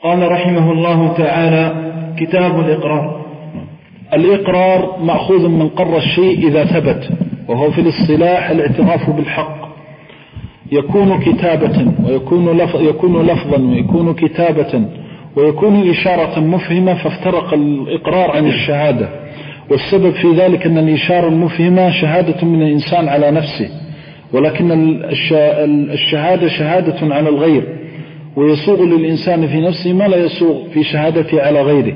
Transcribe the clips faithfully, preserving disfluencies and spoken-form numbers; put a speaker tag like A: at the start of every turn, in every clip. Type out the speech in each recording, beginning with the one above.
A: قال رحمه الله تعالى: كتاب الإقرار.
B: الإقرار مأخوذ من قر الشيء إذا ثبت، وهو في الاصطلاح الاعتراف بالحق. يكون كتابة ويكون لفظ يكون لفظا ويكون كتابة ويكون إشارة مفهمة، فافترق الإقرار عن الشهادة. والسبب في ذلك أن الإشارة المفهمة شهادة من الإنسان على نفسه، ولكن الشهادة شهادة على الغير، ويسوغ للإنسان في نفسه ما لا يسوغ في شهادته على غيره.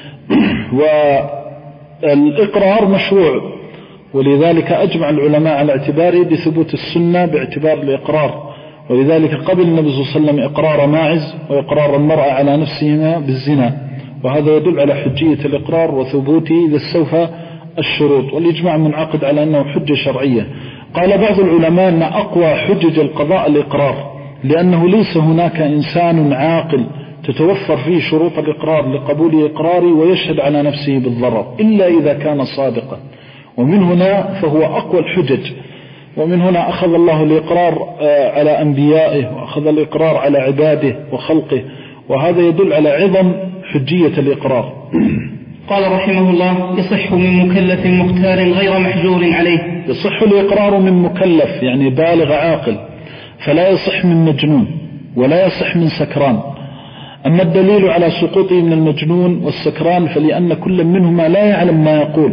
B: والإقرار مشروع، ولذلك أجمع العلماء على اعتباره بثبوت السنة باعتبار الإقرار. ولذلك قبل النبي صلى الله عليه وسلم إقرار ماعز وإقرار المرأة على نفسهما بالزنا، وهذا يدل على حجية الإقرار وثبوته إذا استوفى الشروط، والإجماع منعقد على أنه حجة شرعية. قال بعض العلماء أن أقوى حجج القضاء الإقرار، لأنه ليس هناك إنسان عاقل تتوفر فيه شروط الإقرار لقبول إقراره ويشهد على نفسه بالضرر إلا إذا كان صادقا، ومن هنا فهو أقوى الحجج. ومن هنا أخذ الله الإقرار على أنبيائه، وأخذ الإقرار على عباده وخلقه، وهذا يدل على عظم حجية الإقرار.
A: قال رحمه الله: يصح من مكلف مختار غير محجور عليه.
B: يصح الإقرار من مكلف يعني بالغ عاقل، فلا يصح من مجنون ولا يصح من سكران. أما الدليل على سقوطه من المجنون والسكران فلأن كل منهما لا يعلم ما يقول.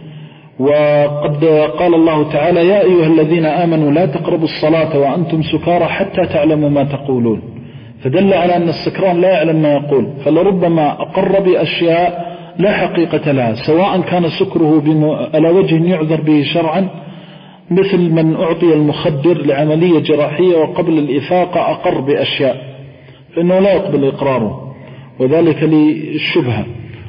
B: وقد قال الله تعالى: يا أيها الذين آمنوا لا تقربوا الصلاة وأنتم سكارى حتى تعلموا ما تقولون، فدل على أن السكران لا يعلم ما يقول، فلربما أقر بأشياء لا حقيقة لها، سواء كان سكره على وجه يعذر به شرعا، مثل من أعطي المخدر لعملية جراحية وقبل الإفاقة أقر بأشياء، فإنه لا يقبل إقراره، وذلك للشبهة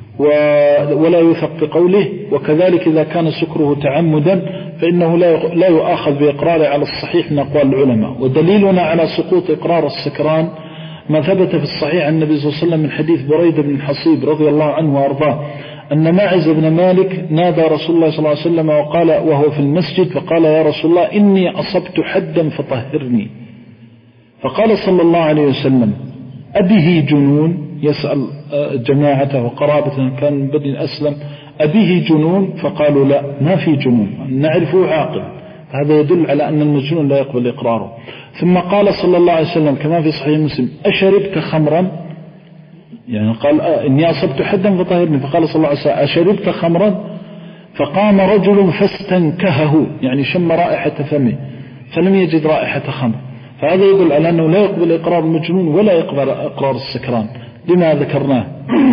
B: ولا يثق بقوله. وكذلك إذا كان سكره تعمدا فإنه لا يؤاخذ بإقراره على الصحيح من أقوال العلماء. ودليلنا على سقوط إقرار السكران ما ثبت في الصحيح عن النبي صلى الله عليه وسلم من حديث بريدة بن الحصيب رضي الله عنه وأرضاه أن ماعز بن مالك نادى رسول الله صلى الله عليه وسلم وقال وهو في المسجد، فقال: يا رسول الله إني أصبت حدا فطهرني. فقال صلى الله عليه وسلم: أبه جنون؟ يسأل جماعته وقرابته، كان من بدن أسلم: أبه جنون؟ فقالوا: لا، ما في جنون، نعرفه عاقل. هذا يدل على أن المجنون لا يقبل إقراره. ثم قال صلى الله عليه وسلم كما في صحيح مسلم: أشربت خمرا؟ يعني قال إني أصبت حدا فطهرني، فقال صلى الله عليه وسلم: أشربت خمرا؟ فقام رجل فاستنكهه، يعني شم رائحة فمه فلم يجد رائحة خمر. فهذا يدل على أنه لا يقبل إقرار المجنون ولا يقبل إقرار السكران لما ذكرناه.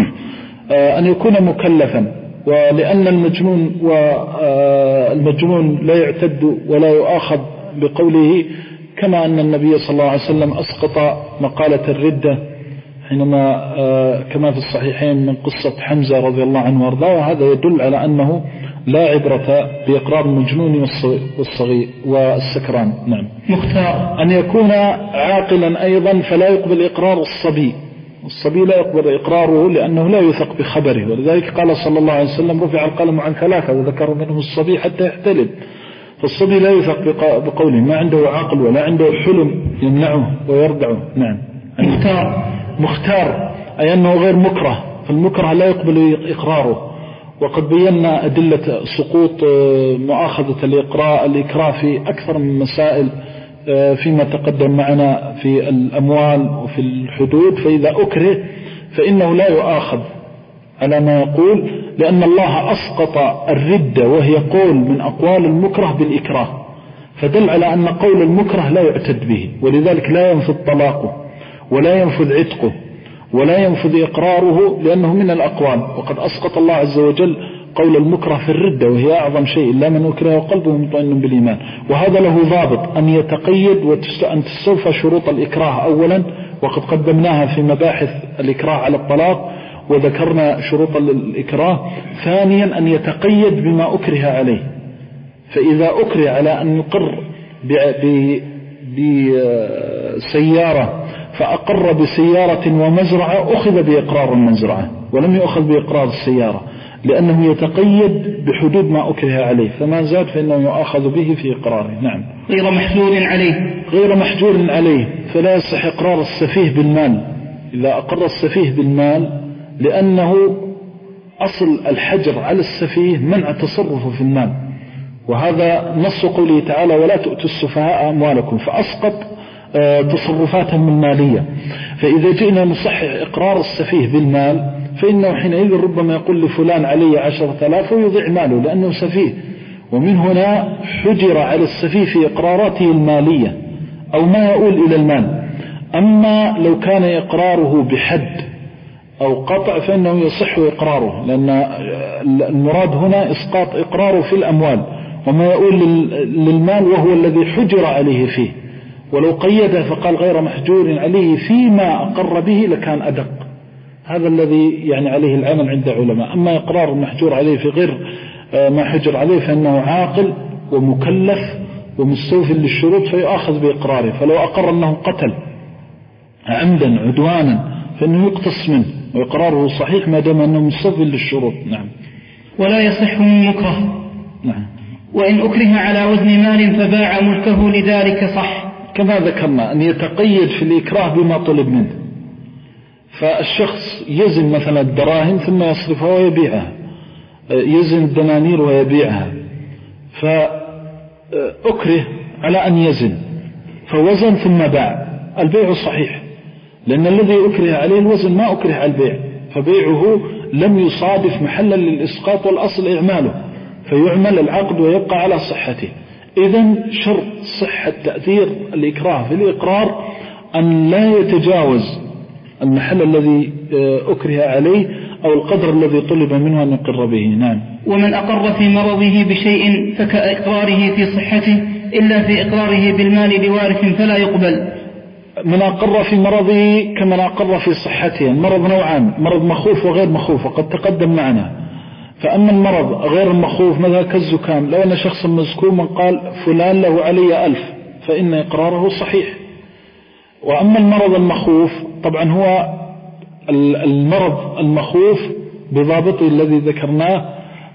B: أن يكون مكلفا، ولأن المجنون والمجنون لا يعتد ولا يؤاخذ بقوله، كما أن النبي صلى الله عليه وسلم أسقط مقالة الردة حينما كما في الصحيحين من قصة حمزة رضي الله عنه وارضاه. وهذا يدل على أنه لا عبرة بإقرار المجنون والصغير والسكران. نعم.
A: مختار
B: أن يكون عاقلا أيضا، فلا يقبل إقرار الصبي. الصبي لا يقبل إقراره لأنه لا يثق بخبره، ولذلك قال صلى الله عليه وسلم: رفع القلم عن ثلاثة وذكر منهم الصبي حتى يحتلم. فالصبي لا يثق بقوله، ما عنده عقل ولا عنده حلم يمنعه ويردعه. نعم.
A: مختار
B: مختار أي أنه غير مكره، فالمكره لا يقبل إقراره. وقد بينا أدلة سقوط مؤاخذة الإقراء الإكراه في أكثر من مسائل فيما تقدم معنا في الأموال وفي الحدود. فإذا أكره فإنه لا يؤاخذ على ما يقول، لأن الله أسقط الردة وهي قول من أقوال المكره بالإكراه، فدل على أن قول المكره لا يعتد به، ولذلك لا ينفذ طلاقه ولا ينفذ عتقه ولا ينفذ إقراره، لأنه من الأقوال. وقد أسقط الله عز وجل قول المكره في الردة وهي أعظم شيء، إلا من أكره وقلبه مطمئن بالإيمان. وهذا له ضابط، أن يتقيد وأن تستوفى شروط الإكراه أولا، وقد قدمناها في مباحث الإكراه على الطلاق وذكرنا شروط الإكراه. ثانيا أن يتقيد بما أكره عليه، فإذا أكره على أن يقر بسيارة فأقر بسيارة ومزرعة أخذ بإقرار المزرعة ولم يؤخذ بإقرار السيارة، لأنه يتقيد بحدود ما أكره عليه، فما زاد فإنه يؤخذ به في إقراره. نعم.
A: غير محجور عليه
B: غير محجور عليه، فلا يصح إقرار السفيه بالمال، إذا أقر السفيه بالمال، لأنه أصل الحجر على السفيه منع تصرفه في المال، وهذا نص قوله تعالى ولا تؤتوا السفهاء أموالكم، فأسقط تصرفاتهم المالية. فإذا جئنا نصحح إقرار السفيه بالمال فإنه حينئذ ربما يقول لفلان علي عشرة آلاف ويضيع ماله لأنه سفيه، ومن هنا حجر على السفيه في إقراراته المالية أو ما يؤول إلى المال. أما لو كان إقراره بحد أو قطع فإنه يصح إقراره، لأن المراد هنا إسقاط إقراره في الأموال وما يؤول للمال وهو الذي حجر عليه فيه. ولو قيده فقال غير محجور عليه فيما أقر به لكان أدق. هذا الذي يعني عليه العمل عند علماء. أما إقرار المحجور عليه في غير ما حجر عليه فإنه عاقل ومكلف ومستوفي للشروط فيؤاخذ بإقراره. فلو أقر أنه قتل عمدا عدوانا فإنه يقتص منه وإقراره صحيح ما دام أنه مستوفي للشروط. نعم.
A: ولا يصح من مكره.
B: نعم.
A: وإن أكره على وزن مال فباع ملكه لذلك صح،
B: كما ذكرنا أن يتقيد في الإكراه بما طلب منه. فالشخص يزن مثلا الدراهم ثم يصرفها ويبيعها، يزن الدنانير ويبيعها، فأكره على أن يزن فوزن ثم باع، البيع صحيح، لأن الذي أكره عليه الوزن ما أكره على البيع، فبيعه لم يصادف محلا للإسقاط والأصل إعماله، فيعمل العقد ويبقى على صحته. إذن شرط صحة تأثير الإكراه في الإقرار أن لا يتجاوز المحل الذي أكره عليه أو القدر الذي طلب منه أن يقر به. نعم.
A: ومن أقر في مرضه بشيء فكإقراره في صحته إلا في إقراره بالمال لوارث فلا يقبل.
B: من أقر في مرضه كمن أقر في صحته. المرض نوعان، مرض مخوف وغير مخوف وقد تقدم معنا. فأما المرض غير المخوف مثلا كالزكام، لو أن شخصا مزكوما قال فلان له علي ألف فإن إقراره صحيح. وأما المرض المخوف طبعا هو المرض المخوف بضابطه الذي ذكرناه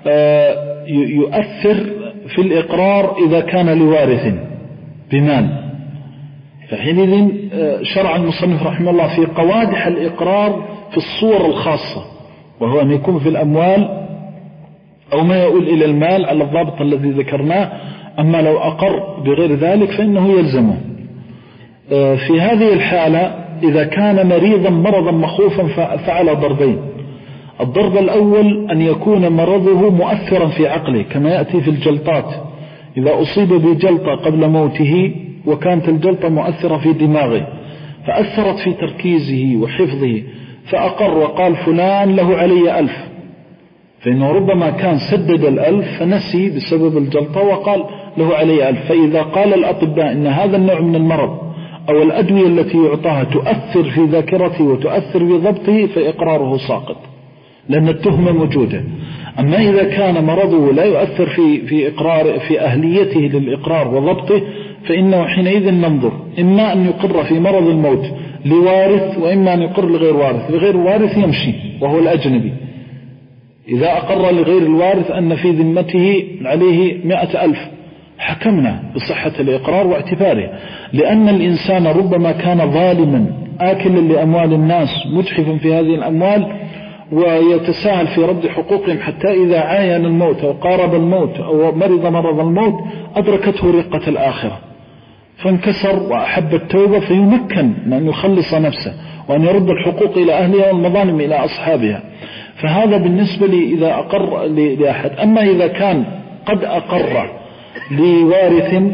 B: يؤثر في الإقرار إذا كان لوارث بمال. فحينئذ شرع المصنف رحمه الله في قوادح الإقرار في الصور الخاصة، وهو أن يكون في الأموال أو ما يؤول إلى المال على الضابط الذي ذكرناه. أما لو أقر بغير ذلك فإنه يلزمه. في هذه الحالة إذا كان مريضا مرضا مخوفا فعلى ضربين. الضرب الأول أن يكون مرضه مؤثرا في عقله كما يأتي في الجلطات، إذا أصيب بجلطة قبل موته وكانت الجلطة مؤثرة في دماغه فأثرت في تركيزه وحفظه فأقر وقال فلان له علي ألف، فإنه ربما كان سدد الألف فنسي بسبب الجلطة وقال له علي ألف. فإذا قال الأطباء إن هذا النوع من المرض أو الأدوية التي يعطاها تؤثر في ذاكرته وتؤثر في ضبطه فإقراره ساقط لأن التهمة موجودة. أما إذا كان مرضه لا يؤثر في في إقرار في أهليته للإقرار وضبطه فإنه حينئذ ننظر إما أن يقر في مرض الموت لوارث وإما أن يقر لغير وارث. لغير وارث يمشي وهو الأجنبي. إذا أقر لغير الوارث أن في ذمته عليه مئة ألف حكمنا بصحة الإقرار واعتباره، لأن الإنسان ربما كان ظالما آكلا لأموال الناس مجحفا في هذه الأموال ويتساهل في رد حقوقهم حتى إذا عاين الموت أو قارب الموت أو مرض مرض الموت أدركته رقة الآخرة فانكسر وأحب التوبة فيمكن من أن يخلص نفسه وأن يرد الحقوق إلى أهلها والمظالم إلى أصحابها. فهذا بالنسبة لي إذا أقر لأحد. أما إذا كان قد أقر لوارث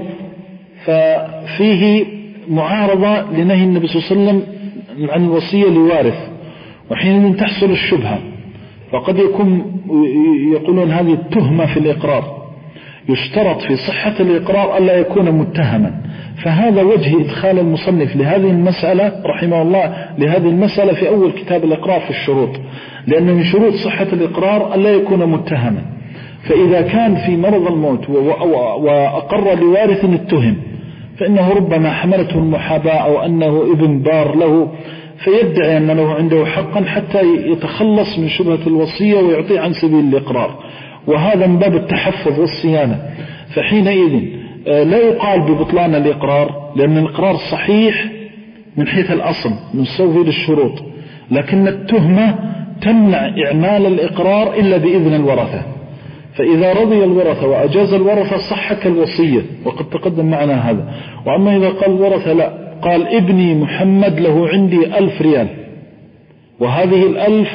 B: ففيه معارضة لنهي النبي صلى الله عليه وسلم عن الوصية لوارث، وحين تحصل الشبهة فقد يكون يقولون هذه التهمة في الإقرار، يشترط في صحة الإقرار ألا يكون متهما. فهذا وجه إدخال المصنف لهذه المسألة رحمه الله لهذه المسألة في أول كتاب الإقرار في الشروط، لأن من شروط صحة الإقرار ألا يكون متهما. فإذا كان في مرض الموت وأقر لوارث التهم فإنه ربما حملته المحاباة أو أنه ابن بار له فيدعي أن له عنده حقا حتى يتخلص من شبهة الوصية ويعطيه عن سبيل الإقرار، وهذا من باب التحفظ والصيانة. فحينئذ لا يقال ببطلان الإقرار، لأن الإقرار صحيح من حيث الأصل مستوفي للشروط، لكن التهمة تمنع إعمال الإقرار إلا بإذن الورثة. فإذا رضي الورثة وأجاز الورثة صح كالوصية، وقد تقدم معنا هذا. وأما إذا قال الورثة لا، قال ابني محمد له عندي ألف ريال، وهذه الألف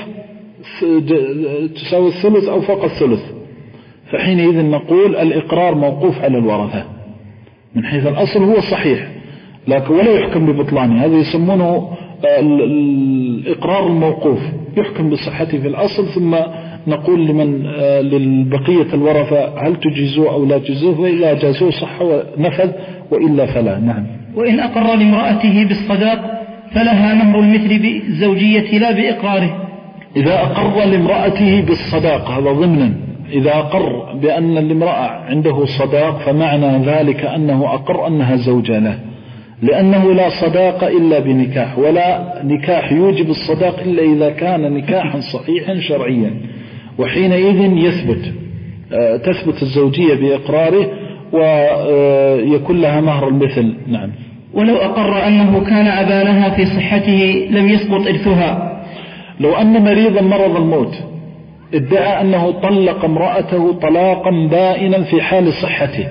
B: تساوي الثلث أو فوق الثلث، فحينئذ نقول الإقرار موقوف على الورثة من حيث الأصل هو صحيح، لكن ولا يحكم ببطلانه. هذا يسمونه الإقرار الموقوف، يحكم بصحته في الأصل، ثم نقول لمن للبقية الورثة هل تجيزوه أو لا تجيزوه، فإذا جازوه صح ونفذ، وإلا فلا. نعم.
A: وإن أقر لامرأته بالصداق فلها مهر المثل بالزوجية لا بإقراره.
B: إذا أقر لامرأته بالصداق هذا ضمنا، إذا أقر بأن الامرأة عنده صداق فمعنى ذلك أنه أقر أنها زوجة له، لأنه لا صداق إلا بنكاح، ولا نكاح يوجب الصداق إلا إذا كان نكاحا صحيحا شرعيا، وحينئذ يثبت تثبت الزوجية بإقراره ويكون لها مهر المثل. نعم.
A: ولو أقر أنه كان أبا لها في صحته لم يسقط إرثها.
B: لو أن مريضا مرض الموت ادعى أنه طلق امرأته طلاقا بائنا في حال صحته،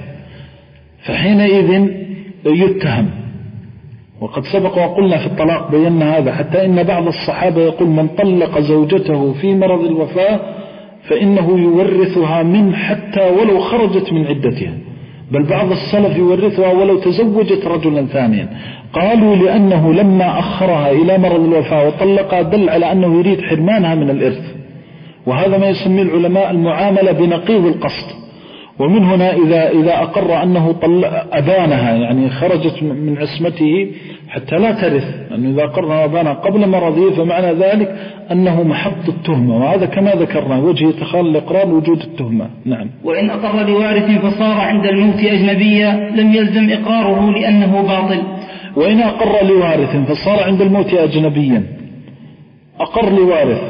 B: فحينئذ يتهم. وقد سبق وقلنا في الطلاق بينا هذا، حتى إن بعض الصحابة يقول من طلق زوجته في مرض الوفاة فإنه يورثها منه حتى ولو خرجت من عدتها، بل بعض السلف يورثها ولو تزوجت رجلا ثانيا. قالوا لأنه لما أخرها إلى مرض الوفاة وطلقها دل على أنه يريد حرمانها من الإرث، وهذا ما يسميه العلماء المعاملة بنقيض القصد. ومن هنا إذا, إذا أقر أنه أبانها يعني خرجت من عصمته حتى لا ترث، لأنه إذا أقرنا أبانها قبل مرضه فمعنى ذلك أنه محط التهمة، وهذا كما ذكرنا وجه يتخال الإقرار وجود التهمة. نعم.
A: وإن أقر لوارث فصار عند الموت أجنبيا لم يلزم إقراره لأنه باطل.
B: وإن أقر لوارث فصار عند الموت أجنبيا، أقر لوارث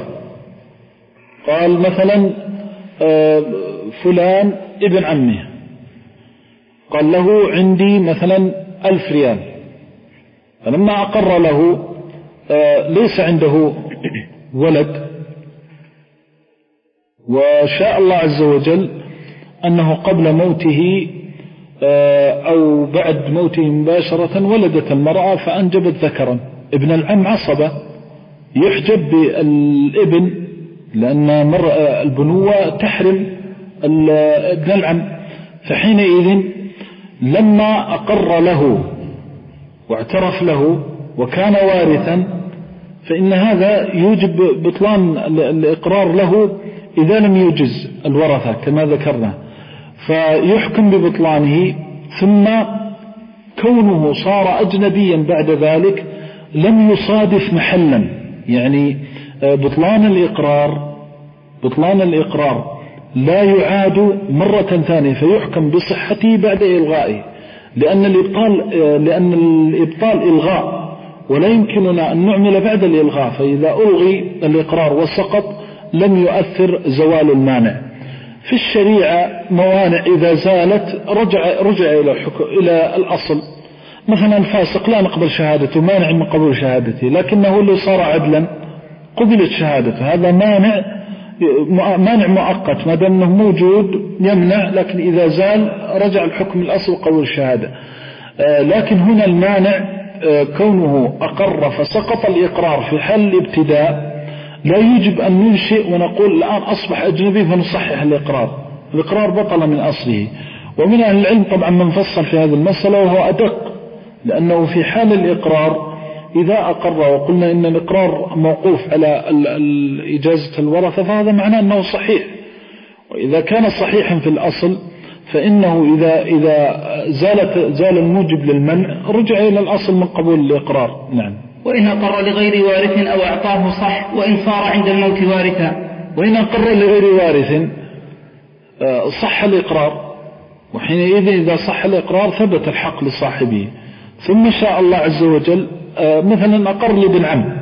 B: قال مثلا فلان ابن عمه قال له عندي مثلا ألف ريال، فلما أقر له ليس عنده ولد، وشاء الله عز وجل أنه قبل موته أو بعد موته مباشرة ولدت المرأة فأنجبت ذكرا، ابن العم عصبة يحجب بالابن، لأن البنوة تحرم ابن العم. فحينئذ لما أقر له واعترف له وكان وارثا فإن هذا يوجب بطلان الإقرار له إذا لم يجز الورثة كما ذكرنا، فيحكم ببطلانه. ثم كونه صار أجنبيا بعد ذلك لم يصادف محلا، يعني بطلان الإقرار بطلان الإقرار لا يعاد مرة ثانية، فيحكم بصحته بعد إلغائه، لأن الإبطال لأن الإبطال إلغاء، ولا يمكننا أن نعمل بعد الإلغاء، فإذا ألغي الإقرار وسقط لم يؤثر زوال المانع. في الشريعة موانع إذا زالت رجع رجع إلى حكم إلى الأصل. مثلا فاسق لا نقبل شهادته، مانع من قبول شهادته، لكنه اللي صار عدلا قبلت شهادته، هذا مانع مانع مؤقت ما دام انه موجود يمنع، لكن إذا زال رجع الحكم الأصل قبول الشهادة. لكن هنا المانع كونه أقر فسقط الإقرار في حال الابتداء لا يجب أن ننشئ ونقول الآن أصبح أجنبي فنصحح الإقرار، الإقرار بطل من أصله. ومن أهل العلم طبعا من فصل في هذه المسألة وهو أدق، لأنه في حال الإقرار إذا أقر وقلنا إن الإقرار موقوف على إجازة الورثة فهذا معناه أنه صحيح، وإذا كان صحيحا في الأصل فإنه إذا, إذا زالت زال الموجب للمنع رجع إلى الأصل من قبول الإقرار. نعم.
A: وإن أقر لغير وارث أو أعطاه صح وإن صار عند الموت وارثا.
B: وإن أقر لغير وارث صح الإقرار، وحينئذ إذا صح الإقرار ثبت الحق لصاحبه، ثم شاء الله عز وجل مثلا أقر لابن عم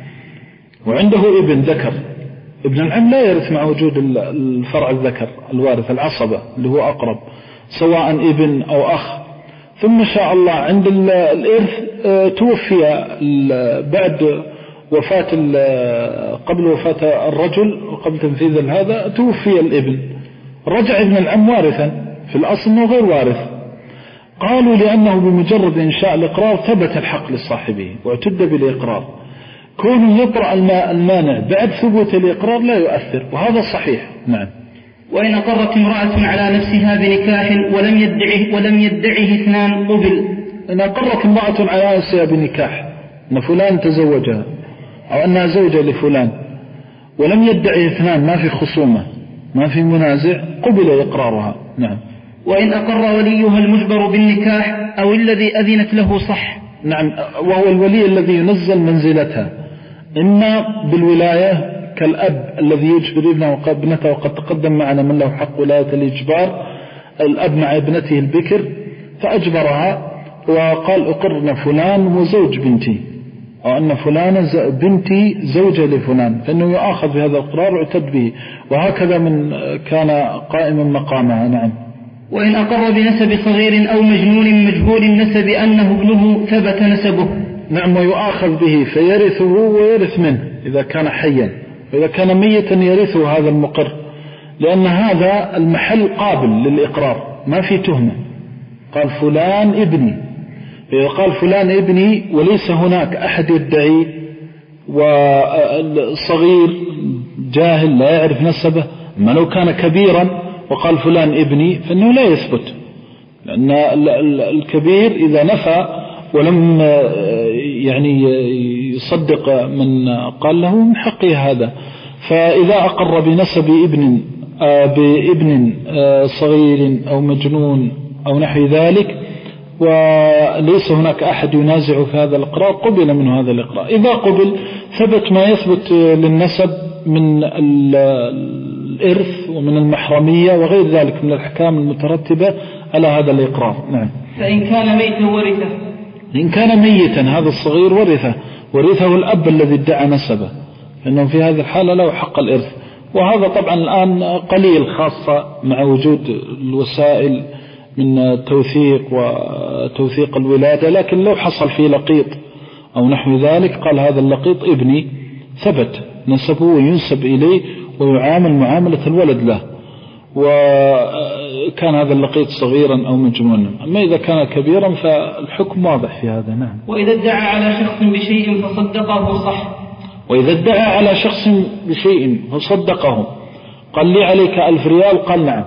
B: وعنده ابن ذكر، ابن العم لا يرث مع وجود الفرع الذكر الوارث العصبة اللي هو أقرب سواء ابن أو أخ، ثم شاء الله عند الإرث توفي بعد وفاة قبل وفاة الرجل وقبل تنفيذ هذا توفي الابن، رجع ابن العم وارثا، في الأصل أنه غير وارث. قالوا لأنه بمجرد إنشاء الإقرار ثبت الحق لصاحبه واعتد بالإقرار، كونه يطرأ المانع بعد ثبوت الإقرار لا يؤثر، وهذا صحيح. نعم.
A: وإن أقرت امرأة على نفسها بنكاح ولم يدعه ولم يدعه اثنان قبل.
B: إن أقرت امرأة على نفسها بنكاح أن فلان تزوجها أو أنها زوجة لفلان ولم يدعي اثنان، ما في خصومة ما في منازع، قبل إقرارها. نعم.
A: وإن أقر وليها المجبر بالنكاح أو الذي أذنت له صح.
B: نعم، وهو الولي الذي ينزل منزلتها، إما بالولاية كالأب الذي يجبر ابنه وابنته، وقد تقدم معنا من له حق ولاية الإجبار، الأب مع ابنته البكر فأجبرها وقال أقرنا فلان وزوج بنتي، أو أن فلان بنتي زوجة لفلان، فإنه يؤاخذ بهذا القرار ويعتد به، وهكذا من كان قائما مقامها. نعم.
A: وإن أقر بنسب صغير أو مجنون مجهول النسب أنه ابنه ثبت نسبه.
B: نعم، ويؤاخذ به فيرثه ويرث منه إذا كان حيا، وإذا كان ميتا يرثه هذا المقر، لأن هذا المحل قابل للإقرار ما في تهمة. قال فلان ابني، إذا قال فلان ابني وليس هناك أحد يدعي والصغير جاهل لا يعرف نسبه، ما لو كان كبيرا وقال فلان ابني فإنه لا يثبت، لأن الكبير إذا نفى ولم يعني يصدق من قال له من حقه هذا. فإذا أقر بنسب ابن بابن صغير أو مجنون أو نحو ذلك وليس هناك أحد ينازع في هذا الإقرار قبل منه هذا الإقرار. إذا قبل ثبت ما يثبت للنسب من الإرث ومن المحرمية وغير ذلك من الأحكام المترتبة على هذا الإقرار. نعم.
A: فإن كان ميتا ورثه،
B: إن كان ميتا هذا الصغير ورثه ورثه الأب الذي ادعى نسبه، لأنه في هذه الحالة له حق الإرث. وهذا طبعا الآن قليل، خاصة مع وجود الوسائل من توثيق وتوثيق الولادة، لكن لو حصل فيه لقيط أو نحو ذلك قال هذا اللقيط ابني، ثبت نسبه وينسب إليه ويعامل معاملة الولد له، وكان هذا اللقيط صغيرا أو مجنونا. أما إذا كان كبيرا فالحكم واضح في هذا. نعم.
A: وإذا ادعى على شخص بشيء فصدقه صح.
B: وإذا ادعى على شخص بشيء فصدقه، قال لي عليك ألف ريال، قال نعم،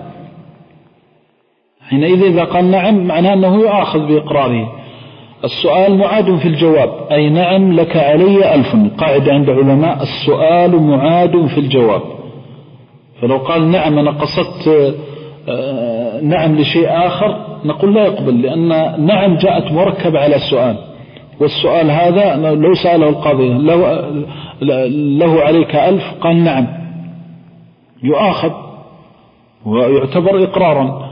B: حينئذ إذا قال نعم معناه أنه يؤاخذ بإقراره. السؤال معاد في الجواب، أي نعم لك علي ألف، قاعدة عند علماء السؤال معاد في الجواب. فلو قال نعم أنا قصدت نعم لشيء آخر نقول لا يقبل، لأن نعم جاءت مركبة على السؤال، والسؤال هذا لو سأله القاضي له عليك ألف قال نعم يؤاخذ ويعتبر إقرارا.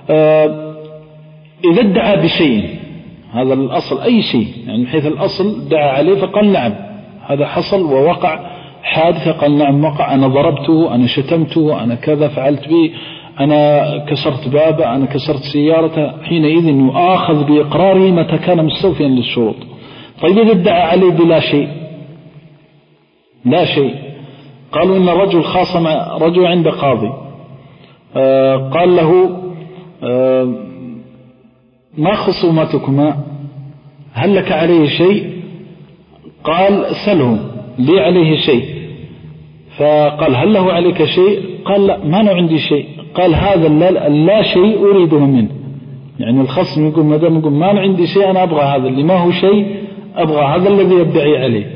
B: إذا ادعى بشيء، هذا الأصل أي شيء، يعني من حيث الأصل دعا عليه فقال نعم هذا حصل ووقع حادثة، قال نعم وقع، أنا ضربته، أنا شتمته، أنا كذا فعلت به، أنا كسرت بابه، أنا كسرت سيارته، حينئذ يؤاخذ بإقراره متى كان مستوفيا للشروط. طيب إذا ادعى عليه بلا شيء، لا شيء، قالوا إن الرجل خاصم رجل عند قاضي، آه قال له آه ما خصومتكما، هل لك عليه شيء؟ قال سله، لي عليه شيء. فقال هل له عليك شيء؟ قال لا ما له عندي شيء. قال هذا لا شيء أريده منه، يعني الخصم يقول ما دام يقول ما له عندي شيء أنا أبغى هذا اللي ما هو شيء، أبغى هذا الذي يدعي عليه.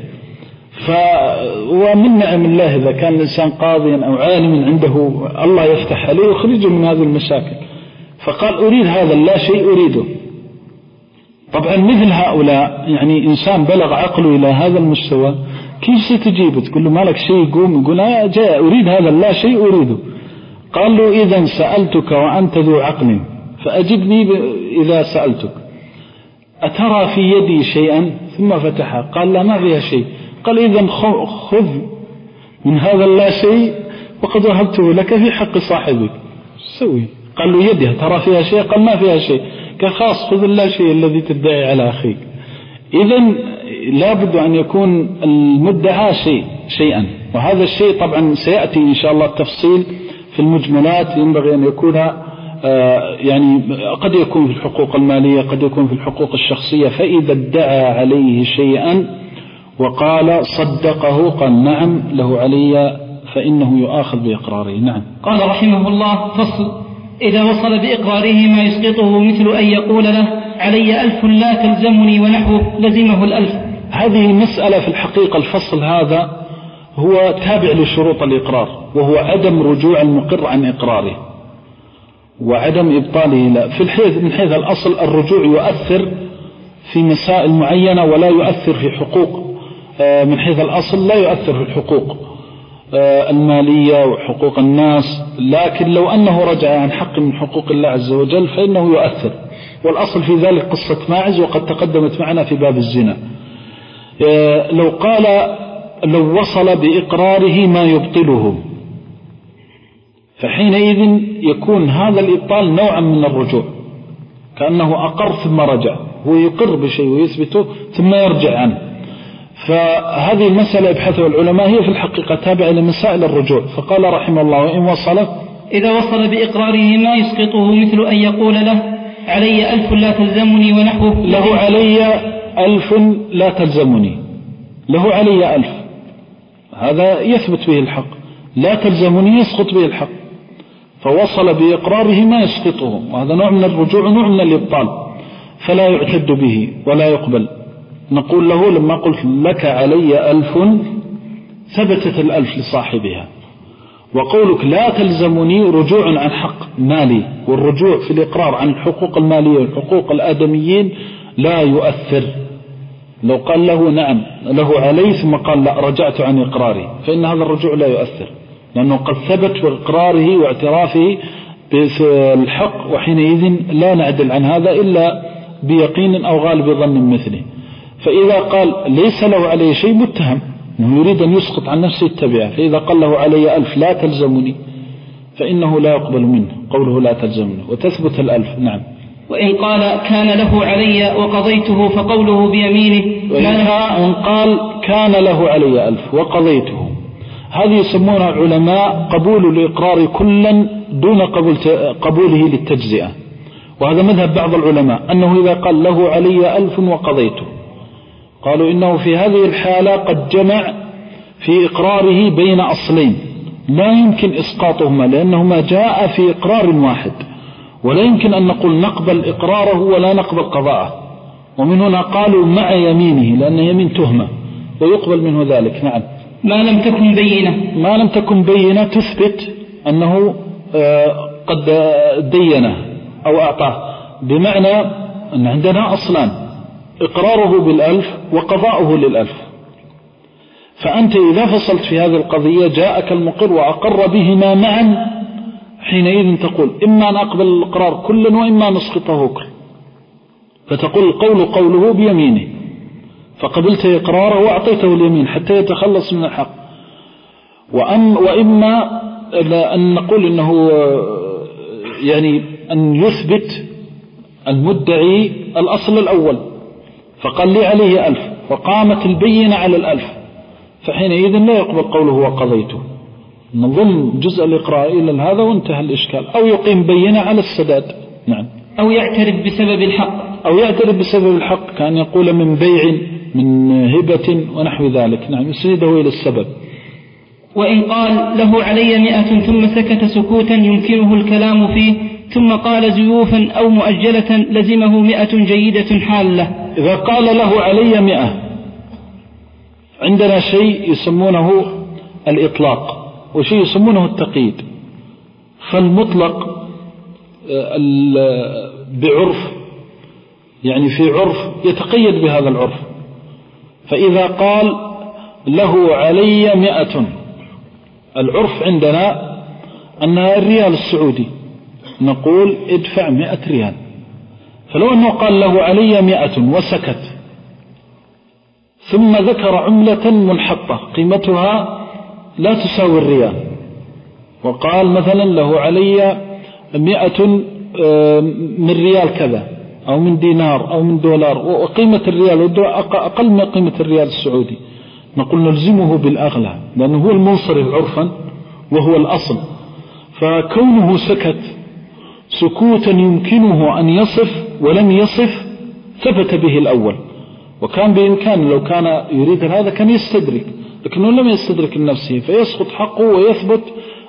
B: فمن نعم الله إذا كان الإنسان قاضيا أو عالما عنده الله يفتح عليه ويخرجه من هذه المشاكل، فقال أريد هذا لا شيء أريده. طبعا مثل هؤلاء يعني إنسان بلغ عقله إلى هذا المستوى كيف ستجيب؟ تقول له مالك شيء، يقوم يقول آه جاء أريد هذا لا شيء أريده. قال له إذا سألتك وأنت ذو عقل فأجبني إذا سألتك، أترى في يدي شيئا؟ ثم فتحها، قال لا ما فيها شيء. قال إذا خذ من هذا لا شيء وقد وهبته لك في حق صاحبك، سوي. قال له يدها ترى فيها شيء؟ قال ما فيها شيء. قال خاص خذ اللا شيء الذي تدعي على أخيك. إذن لا بد أن يكون المدعى شيء شيئا، وهذا الشيء طبعا سيأتي إن شاء الله التفصيل في المجملات. ينبغي أن يكون يعني قد يكون في الحقوق المالية، قد يكون في الحقوق الشخصية. فإذا ادعى عليه شيئا وقال صدقه قال نعم له علي، فإنه يؤاخذ بإقراره. نعم.
A: قال رحمه الله: فصل: إذا وصل بإقراره ما يسقطه مثل أن يقول له علي ألف لا تلزمني ونحوه لزمه الألف.
B: هذه المسألة في الحقيقة الفصل هذا هو تابع لشروط الإقرار، وهو عدم رجوع المقر عن إقراره وعدم إبطاله لا. في الحيث من حيث الأصل الرجوع يؤثر في مسائل معينة ولا يؤثر في حقوق، من حيث الأصل لا يؤثر في الحقوق المالية وحقوق الناس، لكن لو أنه رجع عن حق من حقوق الله عز وجل فإنه يؤثر. والأصل في ذلك قصة ماعز وقد تقدمت معنا في باب الزنا. لو قال لو وصل بإقراره ما يبطله فحينئذ يكون هذا الإبطال نوعا من الرجوع، كأنه أقر ثم رجع، هو يقر بشيء ويثبته ثم يرجع عنه. فهذه المسألة يبحثها العلماء هي في الحقيقة تابعة لمسائل الرجوع. فقال رحمه الله: وإن وصل
A: إذا وصل بإقراره ما يسقطه مثل أن يقول له علي ألف لا تلزمني ونحوه.
B: له علي ألف لا تلزمني، له علي ألف، هذا يثبت به الحق، لا تلزمني يسقط به الحق. فوصل بإقراره ما يسقطه، وهذا نوع من الرجوع ونوع من الإبطال، فلا يعتد به ولا يقبل. نقول له لما قلت لك علي ألف ثبتت الألف لصاحبها، وقولك لا تلزمني رجوع عن حق مالي، والرجوع في الإقرار عن الحقوق المالية والحقوق الآدميين لا يؤثر. لو قال له نعم له علي ثم قال لا رجعت عن إقراري فإن هذا الرجوع لا يؤثر، لأنه قد ثبت بإقراره واعترافه بالحق، وحينئذ لا نعدل عن هذا إلا بيقين أو غالب ظن مثله. فإذا قال ليس له عليه شيء متهم أنه يريد أن يسقط عن نفسه التبعة، فإذا قال له علي ألف لا تلزمني فإنه لا يقبل منه قوله لا تلزمني وتثبت الألف. نعم.
A: وإن قال كان له علي وقضيته فقوله بيمينه.
B: وإن قال كان له علي ألف وقضيته، هذه يسمونها العلماء قبول الإقرار كلا دون قبول قبوله للتجزئة. وهذا مذهب بعض العلماء أنه إذا قال له علي ألف وقضيته، قالوا إنه في هذه الحالة قد جمع في إقراره بين أصلين لا يمكن إسقاطهما، لأنهما جاء في إقرار واحد، ولا يمكن أن نقول نقبل إقراره ولا نقبل قضاءه. ومن هنا قالوا مع يمينه، لأن يمين تهمة ويقبل منه ذلك. نعم.
A: ما لم تكن بينة
B: ما لم تكن بينة تثبت أنه قد دينه أو أعطاه، بمعنى أن عندنا أصلان: إقراره بالألف وقضاؤه للألف. فأنت إذا فصلت في هذه القضية جاءك المقر وأقر بهما معا، حينئذ تقول إما أن أقبل الإقرار كلا وإما نسقطه كل، فتقول القول قوله بيمينه، فقبلت إقراره وأعطيته اليمين حتى يتخلص من الحق. وأم وإما أن نقول إنه يعني أن يثبت المدعي الأصل الأول، فقال لي عليه ألف وقامت البينة على الألف، فحينئذ لا يقبل قوله وقضيته، نضم جزء الإقرار إلى هذا وانتهى الإشكال. أو يقيم بينة على السداد. نعم.
A: أو يعترف بسبب الحق
B: أو يعترف بسبب الحق، كان يقول من بيع من هبة ونحو ذلك. نعم، يسنده إلى السبب.
A: وإن قال له علي مئة ثم سكت سكوتا يمكنه الكلام فيه ثم قال زيوفا أو مؤجلة لزمه مئة جيدة حالة.
B: إذا قال له علي مئة، عندنا شيء يسمونه الإطلاق وشيء يسمونه التقييد. فالمطلق بعرف، يعني في عرف يتقيد بهذا العرف. فإذا قال له علي مئة، العرف عندنا أنها الريال السعودي، نقول ادفع مئة ريال. فلو أنه قال له علي مئة وسكت ثم ذكر عملة منحطة قيمتها لا تساوي الريال، وقال مثلا له علي مئة من ريال كذا أو من دينار أو من دولار وقيمة الريال أقل من قيمة الريال السعودي، نقول نلزمه بالأغلى لأنه هو المنصرف عرفا وهو الأصل. فكونه سكت سكوتا يمكنه أن يصف ولم يصف ثبت به الأول، وكان بإمكانه لو كان يريد هذا كان يستدرك، لكنه لم يستدرك لنفسه فيسقط حقه ويثبت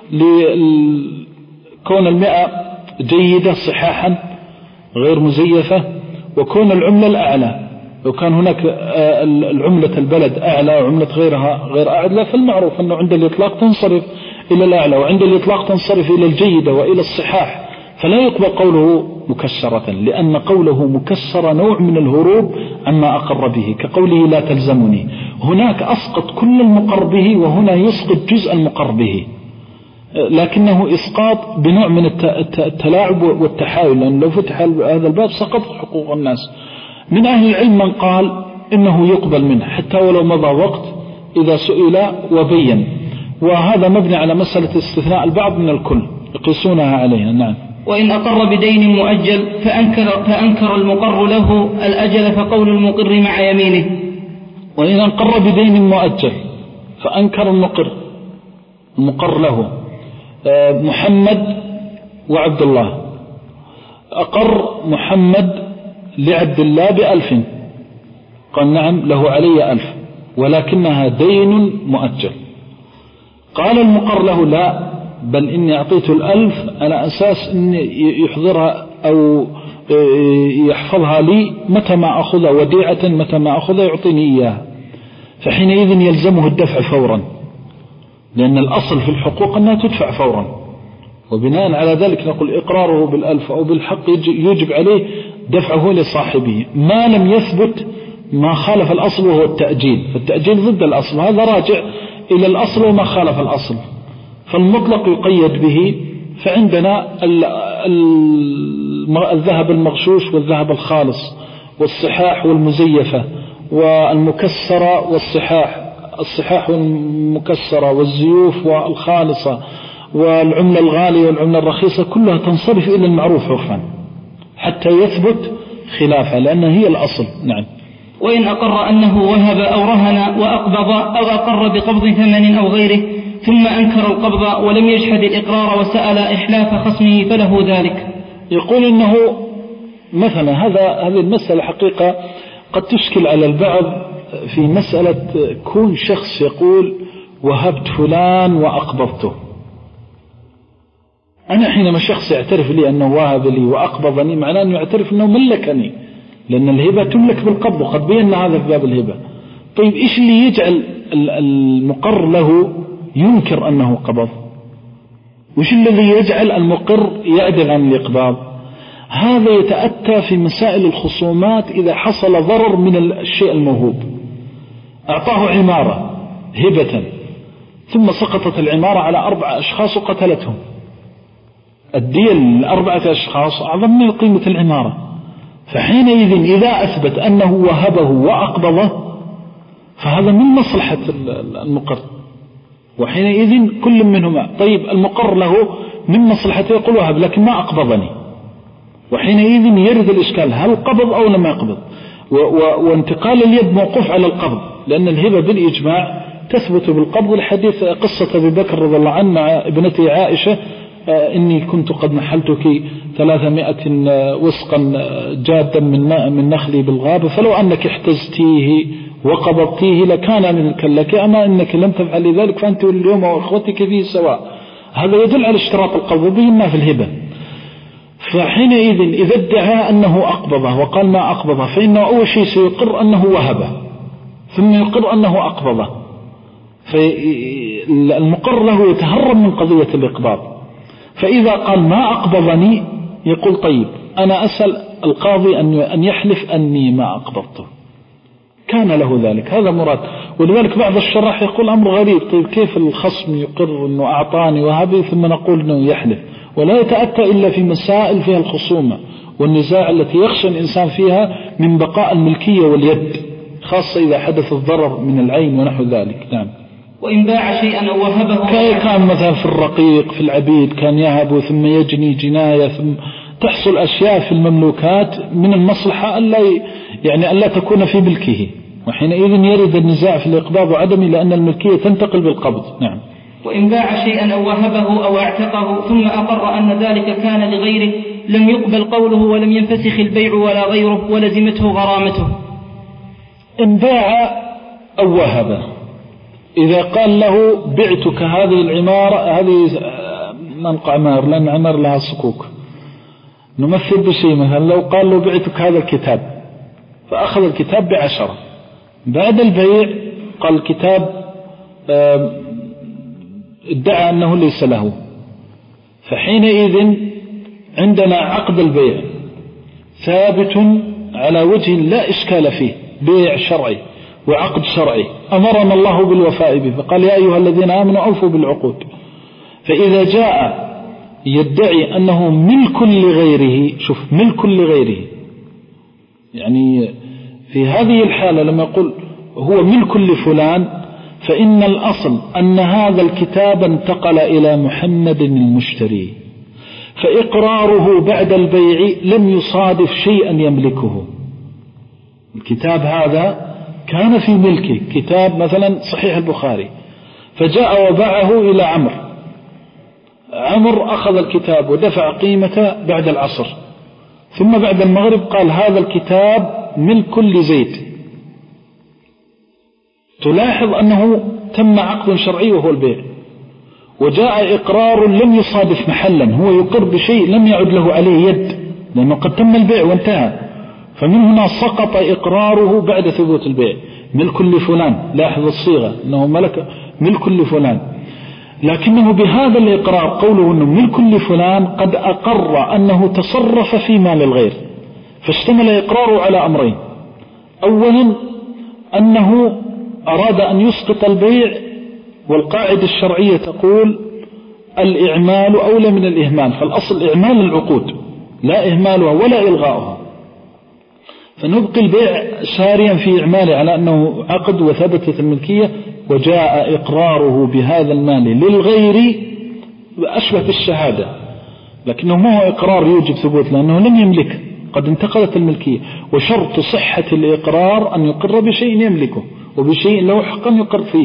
B: لكون المئة جيدة صحاحا غير مزيفة، وكون العملة الأعلى. لو كان هناك العملة البلد أعلى وعملة غيرها غير أعلى فالمعروف أنه عند الإطلاق تنصرف إلى الأعلى، وعند الإطلاق تنصرف إلى الجيدة وإلى الصحاح، فلا يقبل قوله مكسرة، لأن قوله مكسر نوع من الهروب عما أقر به، كقوله لا تلزمني. هناك أسقط كل المقر به، وهنا يسقط جزء المقر به، لكنه إسقاط بنوع من التلاعب والتحايل، لأن لو فتح هذا الباب سقط حقوق الناس. من أهل العلم من قال إنه يقبل منه حتى ولو مضى وقت إذا سئل وبين، وهذا مبني على مسألة استثناء البعض من الكل يقيسونها عليها. نعم.
A: وإن أقر بدين مؤجل فأنكر, فأنكر المقر له الأجل فقول المقر مع يمينه.
B: وإن أقر بدين مؤجل فأنكر المقر المقر له محمد وعبد الله، أقر محمد لعبد الله بألف، قال نعم له علي ألف ولكنها دين مؤجل. قال المقر له لا، بل إني أعطيته الألف على أساس أن يحضرها أو يحفظها لي متى ما أخذها وديعة، متى ما أخذها يعطيني إياها، فحينئذ يلزمه الدفع فورا، لأن الأصل في الحقوق أنها تدفع فورا، وبناء على ذلك نقول إقراره بالألف أو بالحق يجب عليه دفعه لصاحبه ما لم يثبت ما خالف الأصل وهو التأجيل، فالتأجيل ضد الأصل، هذا راجع إلى الأصل وما خالف الأصل، فالمطلق يقيد به. فعندنا الذهب المغشوش والذهب الخالص والصحاح والمزيفة والمكسرة والصحاح، الصحاح والمكسرة والزيوف والخالصة والعملة الغالية والعملة الرخيصة كلها تنصرف إلى المعروف عرفا حتى يثبت خلافها، لأنها هي الأصل. نعم.
A: وإن أقر أنه وهب أو رهن وأقبض أو أقر بقبض ثمن أو غيره ثم أنكر القبض ولم يشهد الإقرار وسأل إحلاف خصمه فله ذلك.
B: يقول إنه مثلا هذا هذه المسألة حقيقة قد تشكل على البعض في مسألة كون شخص يقول وهبت فلان وأقبضته. أنا حينما شخص يعترف لي أنه وهب لي وأقبضني معناه أنه يعترف أنه ملكني، لأن الهبة تملك بالقبض، وقد بينا هذا في باب الهبة. طيب إيش اللي يجعل المقر له ينكر أنه قبض؟ وإيش الذي يجعل المقر يعدل عن الإقباض؟ هذا يتأتى في مسائل الخصومات إذا حصل ضرر من الشيء الموهوب. أعطاه عمارة هبة ثم سقطت العمارة على أربع أشخاص وقتلتهم، الدية لأربعة أشخاص أعظم من قيمة العمارة، فحينئذ إذا أثبت أنه وهبه وأقبضه فهذا من مصلحة المقر، وحينئذ كل منهما طيب المقر له من مصلحته يقول وهب لكن ما أقبضني، وحينئذ يرد الإشكال هل قبض أو لم يقبض، وانتقال اليد موقوف على القبض، لأن الهبة بالإجماع تثبت بالقبض. الحديث قصة أبي بكر رضي الله عنه مع ابنته عائشة إني كنت قد نحلتك ثلاثمائة وسقا جادا من ماء من نخلي بالغابة فلو أنك احتزتيه وقبضتيه لكان منك لك، أما إنك لم تفعل ذلك فأنت اليوم وأخوتك فيه سواء. هذا يدل على اشتراط القبض به ما في الهبة. فحينئذ إذا ادعى أنه أقبضه وقال ما أقبضه فإنه أول شيء سيقر أنه وهبه ثم يقر أنه أقبضه، فالمقر له يتهرب من قضية الإقباض. فإذا قال ما أقبضني يقول طيب أنا أسأل القاضي أن يحلف أني ما أقبضته، كان له ذلك، هذا مراد. ولذلك بعض الشراح يقول أمر غريب، طيب كيف الخصم يقر أنه أعطاني وهبي ثم نقول أنه يحلف؟ ولا يتأتى إلا في مسائل فيها الخصومة والنزاع التي يخشى الإنسان فيها من بقاء الملكية واليد، خاصة إذا حدث الضرر من العين ونحو ذلك. نعم.
A: وإن باع شيئا أو وهبه
B: كان مثلا في الرقيق في العبيد كان يهب ثم يجني جناية ثم تحصل أشياء في المملوكات من المصلحة ألا يعني ألا تكون في ملكه، وحينئذ يرد النزاع في الإقباض وعدمه لأن الملكية تنتقل بالقبض. نعم.
A: وإن باع شيئا أو وهبه أو اعتقه ثم أقر أن ذلك كان لغيره لم يقبل قوله ولم ينفسخ البيع ولا غيره ولزمته غرامته.
B: إن باع أو وهب، إذا قال له بعتك هذه العمارة، هذه منقع عمار لأن عمار لها صكوك، نمثل بشيء مثلا لو قال له بعتك هذا الكتاب فأخذ الكتاب بعشرة، بعد البيع قال الكتاب ادعى أنه ليس له، فحينئذ عندنا عقد البيع ثابت على وجه لا إشكال فيه، بيع شرعي وعقد شرعي أمرنا الله بالوفاء به، فقال يا أيها الذين آمنوا أوفوا بالعقود. فإذا جاء يدعي أنه ملك لغيره، شوف ملك لغيره، يعني في هذه الحالة لما يقول هو ملك لفلان فإن الأصل أن هذا الكتاب انتقل إلى محمد المشتري، فإقراره بعد البيع لم يصادف شيئا يملكه. الكتاب هذا كان في ملكه، كتاب مثلا صحيح البخاري، فجاء وباعه إلى عمرو، عمرو أخذ الكتاب ودفع قيمته بعد العصر، ثم بعد المغرب قال هذا الكتاب ملك لزيد. تلاحظ أنه تم عقد شرعي وهو البيع، وجاء إقرار لم يصادف محلا، هو يقر بشيء لم يعد له عليه يد لأنه قد تم البيع وانتهى، فمن هنا سقط إقراره بعد ثبوت البيع، ملك لفلان. لاحظ الصيغة أنه ملك ملك لفلان، لكنه بهذا الإقرار قوله أنه ملك لفلان قد أقر أنه تصرف في مال الغير، فاشتمل إقراره على أمرين: أولا أنه أراد أن يسقط البيع، والقاعدة الشرعية تقول الإعمال أولى من الإهمال، فالأصل إعمال العقود لا إهمالها ولا إلغاؤها، فنبقي البيع ساريا في إعماله على أنه عقد وثبتت الملكية، وجاء إقراره بهذا المال للغير أشبه بالشهادة، لكنه ما هو إقرار يوجب ثبوت لأنه لم يملك، قد انتقلت الملكية، وشرط صحة الإقرار أن يقر بشيء يملكه وبشيء له حقا يقر فيه.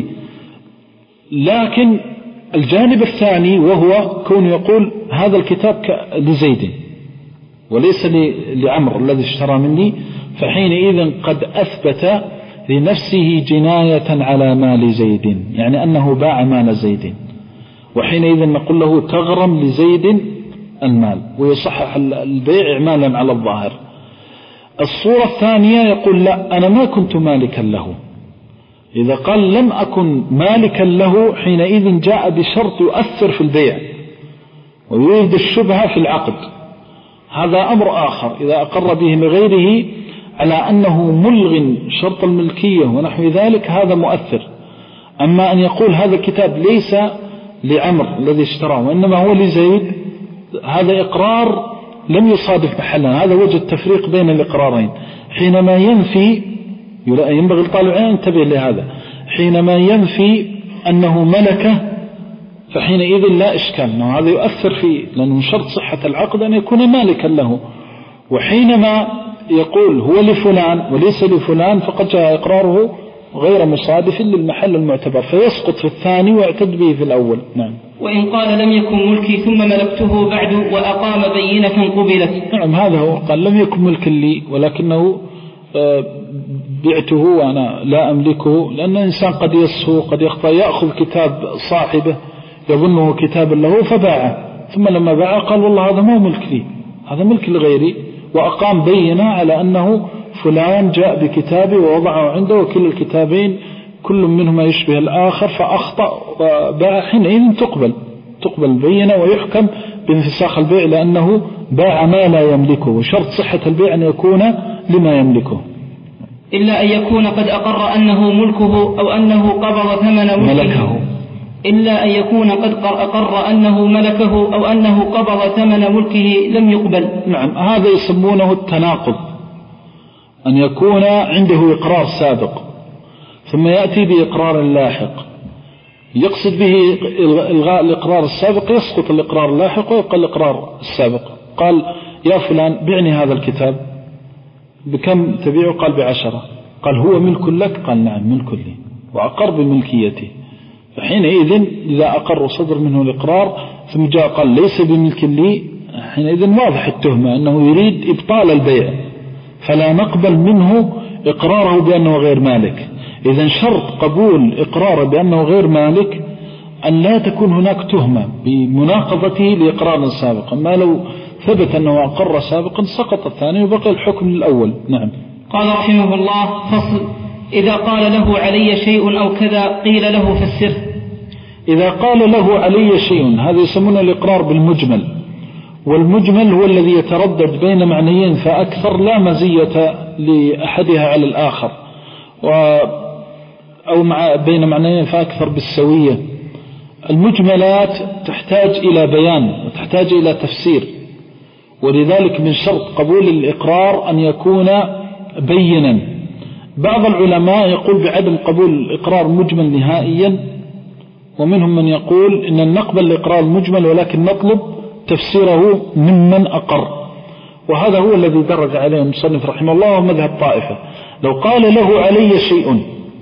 B: لكن الجانب الثاني وهو كون يقول هذا الكتاب لزيد وليس لعمر الذي اشترى مني، فحينئذ قد أثبت لنفسه جناية على مال زيد، يعني أنه باع مال زيد، وحينئذ نقول له تغرم لزيد المال ويصحح البيع إعمالا على الظاهر. الصورة الثانية يقول لا أنا ما كنت مالكا له، إذا قال لم أكن مالكا له حينئذ جاء بشرط يؤثر في البيع ويريد الشبهة في العقد، هذا أمر آخر إذا أقر به لغيره على أنه ملغ شرط الملكية ونحو ذلك هذا مؤثر. أما أن يقول هذا الكتاب ليس لعمر الذي اشتراه وإنما هو لزيد، هذا إقرار لم يصادف محلا، هذا وجه التفريق بين الإقرارين. حينما ينفي ينبغي الطالب أن ينتبه لهذا، حينما ينفي أنه ملكه فحينئذ لا إشكال أنه هذا يؤثر فيه، لأنه شرط صحة العقد أن يكون مالكا له. وحينما يقول هو لفلان وليس لفلان فقد جاء إقراره غير مصادف للمحل المعتبر، فيسقط في الثاني ويعتد به في الأول. نعم.
A: وإن قال لم يكن ملكي ثم ملكته بعد وأقام بينة قبلت.
B: نعم هذا هو، قال لم يكن ملكا لي ولكنه بعته وأنا لا أملكه، لأن الإنسان قد يسهو قد يخطأ، يأخذ كتاب صاحبه يظنه كتابا له فباعه، ثم لما باعه قال والله هذا مو ملك لي، هذا ملك لغيري، وأقام بينة على أنه فلان جاء بكتابه ووضعه عنده وكل الكتابين كل منهما يشبه الآخر فأخطأ وباع، حينئذ تقبل تقبل البينة ويحكم بانفساخ البيع لأنه باع ما لا يملكه، وشرط صحة البيع أن يكون لما يملكه،
A: إلا أن يكون قد أقر أنه ملكه أو أنه قبض ثمن ملكه إلا أن يكون قد أقر أنه ملكه أو أنه قبض ثمن ملكه لم يقبل.
B: نعم هذا يسمونه التناقض، أن يكون عنده إقرار سابق ثم يأتي بإقرار لاحق، يقصد به إلغاء الإقرار السابق، يسقط الإقرار اللاحق ويبقى الإقرار السابق. قال يا فلان بعني هذا الكتاب، بكم تبيعه؟ قال بعشرة. قال هو ملك لك؟ قال نعم ملك لي، وأقر بملكيته. فحينئذ إذا أقر صدر منه الإقرار ثم جاء قال ليس بملك لي، حينئذ واضح التهمة أنه يريد إبطال البيع، فلا نقبل منه إقراره بأنه غير مالك. إذن شرط قبول إقراره بأنه غير مالك أن لا تكون هناك تهمة بمناقضته لإقرار سابق. أما لو ثبت أنه أقر سابقا سقط الثاني وبقي الحكم الأول. نعم.
A: قال رحمه الله: فصل: إذا قال له علي شيء أو كذا قيل له فسره.
B: إذا قال له علي شيء هذا يسمونه الإقرار بالمجمل، والمجمل هو الذي يتردد بين معنيين فأكثر لا مزية لأحدها على الآخر، أو مع بين معنيين فأكثر بالسوية. المجملات تحتاج إلى بيان وتحتاج إلى تفسير، ولذلك من شرط قبول الإقرار أن يكون بينا. بعض العلماء يقول بعدم قبول الإقرار مجمل نهائيا، ومنهم من يقول إن نقبل الإقرار المجمل ولكن نطلب تفسيره ممن أقر، وهذا هو الذي درج عليه المصنف رحمه الله ومذهب طائفة. لو قال له علي شيء،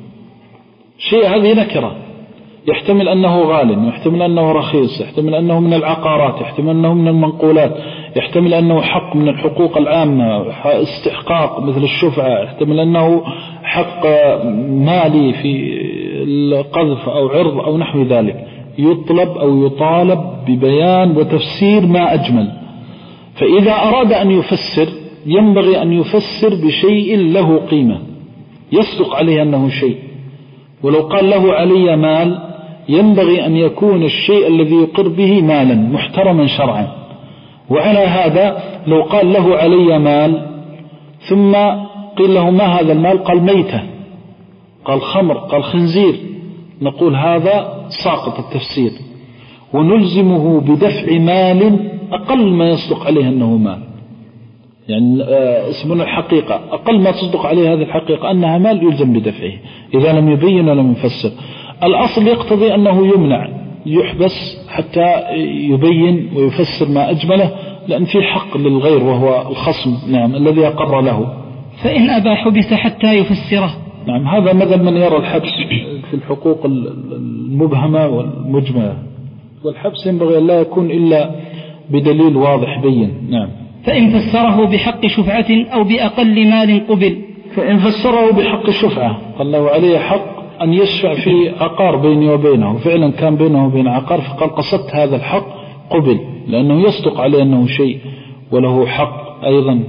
B: شيء هذه نكرة، يحتمل أنه غال، يحتمل أنه رخيص، يحتمل أنه من العقارات، يحتمل أنه من المنقولات، يحتمل أنه حق من الحقوق العامة، استحقاق مثل الشفعة، يحتمل أنه حق مالي في القذف أو عرض أو نحو ذلك. يطلب أو يطالب ببيان وتفسير ما أجمل. فإذا أراد أن يفسر ينبغي أن يفسر بشيء له قيمة يصدق عليه أنه شيء. ولو قال له علي مال ينبغي أن يكون الشيء الذي يقر به مالا محترما شرعا. وعلى هذا لو قال له علي مال ثم قيل له ما هذا المال؟ قال ميتة، قال خمر، قال خنزير، نقول هذا ساقط التفسير، ونلزمه بدفع مال أقل ما يصدق عليه أنه مال. يعني اسمنا الحقيقة أقل ما تصدق عليه هذه الحقيقة أنها مال يلزم بدفعه إذا لم يبين ولم يفسر. الأصل يقتضي أنه يمنع، يحبس حتى يبين ويفسر ما أجمله، لأن في حق للغير وهو الخصم نعم الذي أقر له.
A: فإن أبى حبس حتى يفسره.
B: نعم هذا مذهب من يرى الحبس في الحقوق المبهمة والمجملة، والحبس ينبغي أن لا يكون إلا بدليل واضح بين. نعم.
A: فإن فسره بحق شفعة أو بأقل مال قبل.
B: فإن فسره بحق شفعة قال له عليه حق أن يشفع في عقار بيني وبينه، فعلا كان بينه وبين عقار فقال قصدت هذا الحق قبل، لأنه يصدق عليه أنه شيء وله حق أيضا.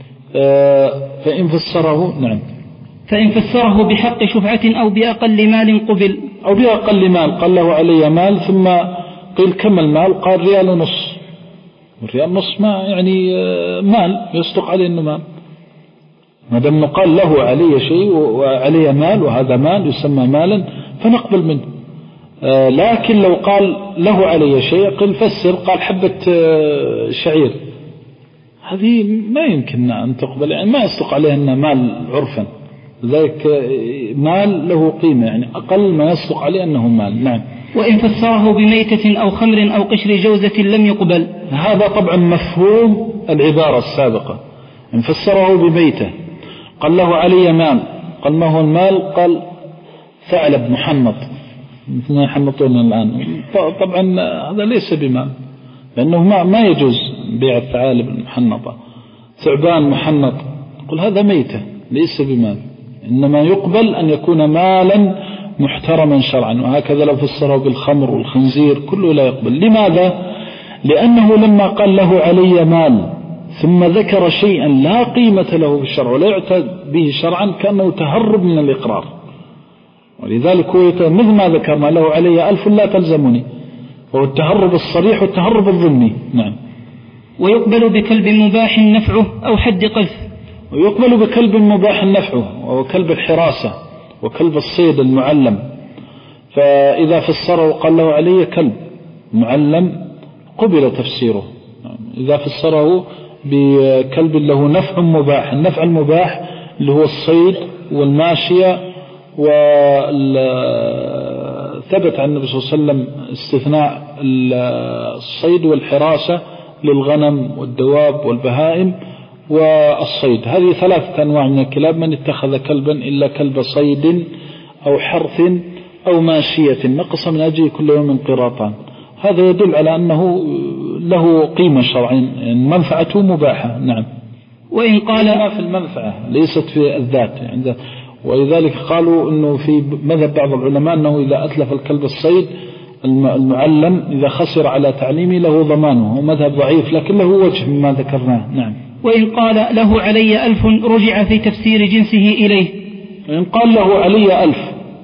B: فإن فسره نعم
A: فإن فسره بحق شفعة أو بأقل مال قبل.
B: أو بأقل مال قال له علي مال ثم قيل كم المال؟ قال ريال ونص. الريال نص ما يعني مال يصدق عليه أنه مال، ما دام قال له علي شيء وعلي مال وهذا مال يسمى مالا فنقبل منه. آه لكن لو قال له علي شيء قل فسر، قال حبة آه شعير، هذه ما يمكن أن تقبل، يعني ما يصدق عليه أنه مال عرفا، ذلك مال له قيمة يعني أقل ما يصدق عليه أنه مال. نعم.
A: وإن فسره بميتة أو خمر أو قشر جوزة لم يقبل.
B: هذا طبعا مفهوم العبارة السابقة. إن فسره بميتة قال له علي مال، قال ما هو المال؟ قال ثعلب محنط مثل ما يحنطون الآن. طبعا هذا ليس بمال، لأنه ما ما يجوز بيع الثعالب المحنطة. ثعبان محنط قل هذا ميتة ليس بمال، إنما يقبل أن يكون مالا محترما شرعا. وهكذا لو فسره بالخمر والخنزير كله لا يقبل. لماذا؟ لأنه لما قال له علي مال ثم ذكر شيئا لا قيمة له في الشرع ولا يعتد به شرعا كأنه تهرب من الإقرار، ولذلك هو مثل ما ذكرنا له علي ألف لا تلزمني، وهو التهرب الصريح والتهرب الظني. نعم.
A: ويقبل بكلب مباح نفعه أو حد قذف.
B: ويقبل بكلب مباح نفعه وهو كلب الحراسة وكلب الصيد المعلم. فإذا فسره وقال له علي كلب معلم قبل تفسيره. إذا فسره بكلب له نفع مباح، النفع المباح اللي هو الصيد والماشية، وثبت عن النبي صلى الله عليه وسلم استثناء الصيد والحراسة للغنم والدواب والبهائم والصيد. هذه ثلاثة أنواع من الكلاب، من اتخذ كلبا إلا كلب صيد أو حرث أو ماشية نقص من أجله كل يوم قراطان. هذا يدل على أنه له قيمة شرعية، يعني منفعته مباحة. نعم.
A: وإن قال
B: ما في المنفعة ليست في الذات يعني، ولذلك قالوا أنه في مذهب بعض العلماء أنه إذا أتلف الكلب الصيد المعلم إذا خسر على تعليمه له ضمانه، هو مذهب ضعيف لكن له وجه مما ذكرناه. نعم.
A: وإن قال له علي ألف رجع في تفسير جنسه إليه.
B: إن قال له علي ألف،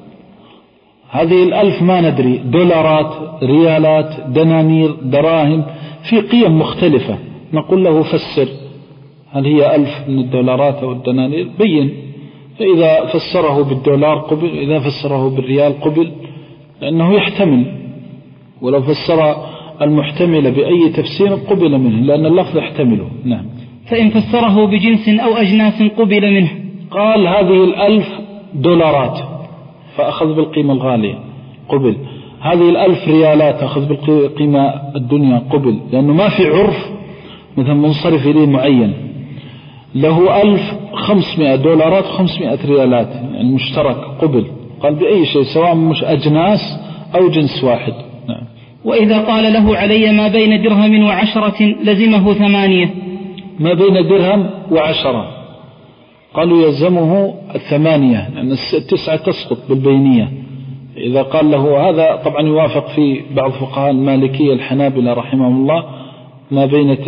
B: هذه الألف ما ندري دولارات ريالات دنانير دراهم في قيم مختلفة، نقول له فسر هل هي ألف من الدولارات أو الدنانير بين، فإذا فسره بالدولار قبل، إذا فسره بالريال قبل، لأنه يحتمل، ولو فسر المحتمل بأي تفسير قبل منه لأن اللفظ يحتمله. نعم.
A: فإن فسره بجنس أو أجناس قبل منه.
B: قال هذه الألف دولارات فأخذ بالقيمة الغالية قبل، هذه الألف ريالات أخذ بالقيمة الدنيا قبل، لأنه ما في عرف مثلا منصرف إليه معين. له ألف خمسمائة دولارات خمسمائة ريالات يعني مشترك قبل، قال بأي شيء سواء مش أجناس أو جنس واحد. نعم.
A: وإذا قال له علي ما بين درهم وعشرة لزمه ثمانية.
B: ما بين درهم وعشرة قالوا يلزمه الثمانية لأن التسعة تسقط بالبينية. إذا قال له هذا طبعا يوافق في بعض فقهاء المالكية الحنابلة رحمهم الله، ما بين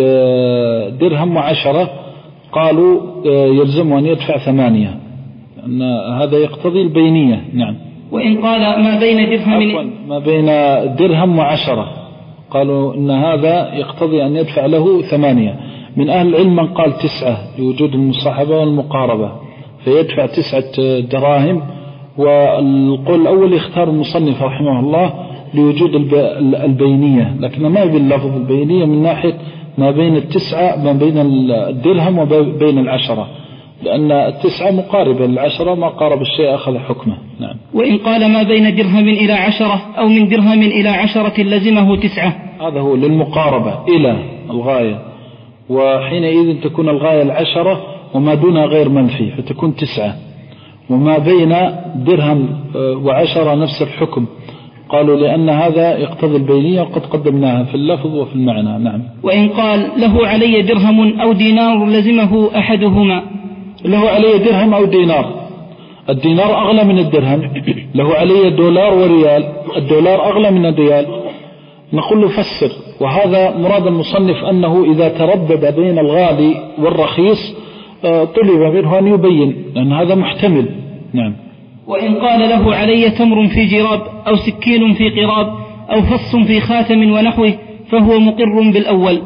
B: درهم وعشرة قالوا يلزمه أن يدفع ثمانية، أن هذا يقتضي البينية. نعم.
A: وإن قال ما بين درهم
B: ما بين درهم وعشرة قالوا إن هذا يقتضي أن يدفع له ثمانية. من أهل العلم من قال تسعة لوجود المصاحبة والمقاربة فيدفع تسعة دراهم، والقول الأول يختار المصنف رحمه الله لوجود البينية، لكن ما يبين اللفظ البينية من ناحية ما بين التسعة ما بين الدرهم وبين العشرة، لأن التسعة مقاربة للعشرة، ما قارب الشيء أخذ حكمه. نعم.
A: وإن قال ما بين درهم إلى عشرة أو من درهم إلى عشرة لزمه تسعة.
B: هذا هو للمقاربة إلى الغاية، وحينئذ تكون الغاية العشرة وما دونها غير منفي فتكون تسعة، وما بين درهم وعشرة نفس الحكم، قالوا لأن هذا يقتضي البينية وقد قدمناها في اللفظ وفي المعنى. نعم.
A: وإن قال له علي درهم أو دينار لزمه أحدهما.
B: له علي درهم أو دينار، الدينار أغلى من الدرهم، له علي دولار وريال، الدولار أغلى من الريال، نقول له فسر. وهذا مراد المصنف أنه إذا تردد بين الغالي والرخيص طلب منه أن يبين لأن هذا محتمل. نعم.
A: وإن قال له علي تمر في جراب أو سكين في قراب أو فص في خاتم ونحوه فهو مقر بالأول.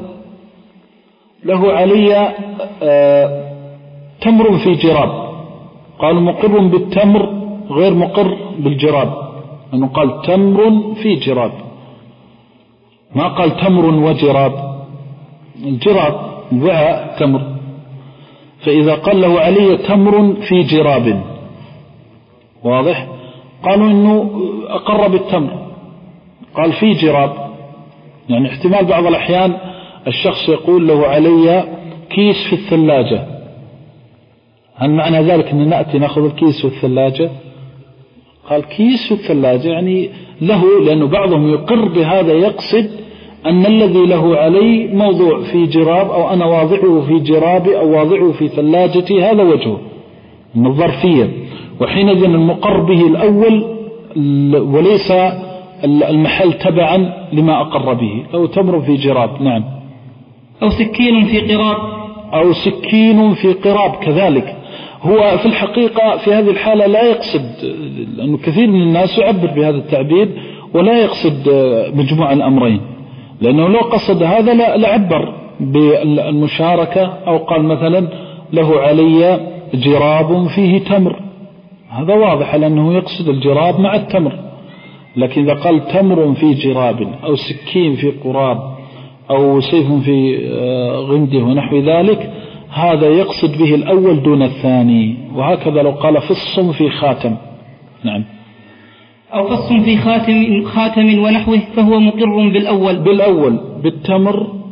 B: له علي آه تمر في جراب، قالوا مقر بالتمر غير مقر بالجراب، أنه قال تمر في جراب ما قال تمر وجراب، الجراب وعاء تمر، فإذا قال له علي تمر في جراب واضح، قالوا إنه أقر بالتمر، قال في جراب، يعني احتمال بعض الأحيان الشخص يقول له علي كيس في الثلاجة، هل معنى ذلك أن نأتي نأخذ الكيس والثلاجة؟ قال كيس في الثلاجة يعني له، لأنه بعضهم يقر بهذا يقصد أن الذي له علي موضوع في جراب أو أنا واضعه في جرابي أو واضعه في ثلاجتي، هذا وجهه من الظرفية، وحينئذ المقر به الأول وليس المحل تبعا لما أقر به. أو تمر في جراب. نعم.
A: أو سكين في قراب.
B: أو سكين في قراب كذلك. هو في الحقيقة في هذه الحالة لا يقصد، لأنه كثير من الناس يعبر بهذا التعبير ولا يقصد مجموع الأمرين، لأنه لو قصد هذا لعبر بالمشاركة أو قال مثلا له علي جراب فيه تمر، هذا واضح لأنه يقصد الجراب مع التمر. لكن إذا قال تمر في جراب أو سكين في قراب أو سيف في غمده ونحو ذلك، هذا يقصد به الأول دون الثاني. وهكذا لو قال فص في خاتم. نعم.
A: أو فص في خاتم خاتم ونحوه فهو مقر بالأول
B: بالأول بالتمر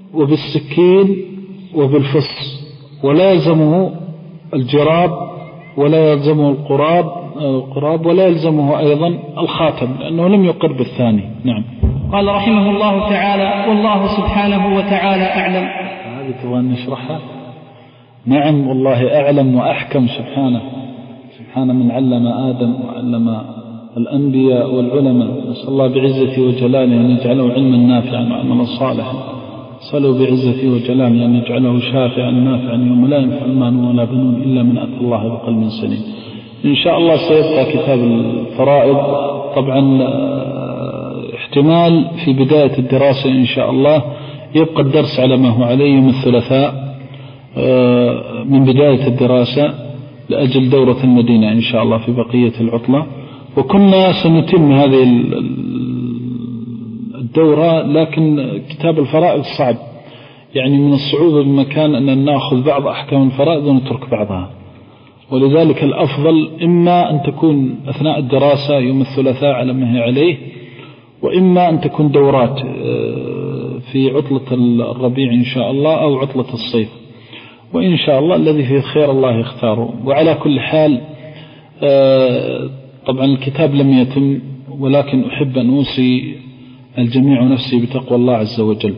B: وبالسكين وبالفص، ولا يلزمه الجراب ولا يلزمه القراب القراب ولا يلزمه أيضا الخاتم لأنه لم يقر بالثاني. نعم.
A: قال رحمه الله تعالى: والله سبحانه وتعالى أعلم.
B: هذه تبغى نشرحها؟ نعم، والله أعلم وأحكم سبحانه. سبحان من علم آدم وعلم الأنبياء والعلماء. نسأل الله بعزته وجلاله أن يجعله علما نافعا وعملا صالحا. صلوا بعزته وجلاله أن يجعله شافعا نافعا يوم لا ينفع مال ولا بنون إلا من أتى الله بقلب سليم. إن شاء الله سيبقى كتاب الفرائض، طبعا احتمال في بداية الدراسة إن شاء الله يبقى الدرس على ما هو عليه يوم الثلاثاء من بداية الدراسة لأجل دورة المدينة إن شاء الله في بقية العطلة. وكنا سنتم هذه الدورة، لكن كتاب الفرائض صعب، يعني من الصعوبة بمكان أن نأخذ بعض أحكام الفرائض ونترك بعضها، ولذلك الأفضل إما أن تكون أثناء الدراسة يوم الثلاثاء على ما هي عليه، وإما أن تكون دورات في عطلة الربيع إن شاء الله أو عطلة الصيف، وإن شاء الله الذي فيه خير الله يختاره. وعلى كل حال طبعا الكتاب لم يتم، ولكن أحب أن أوصي الجميع نفسي بتقوى الله عز وجل.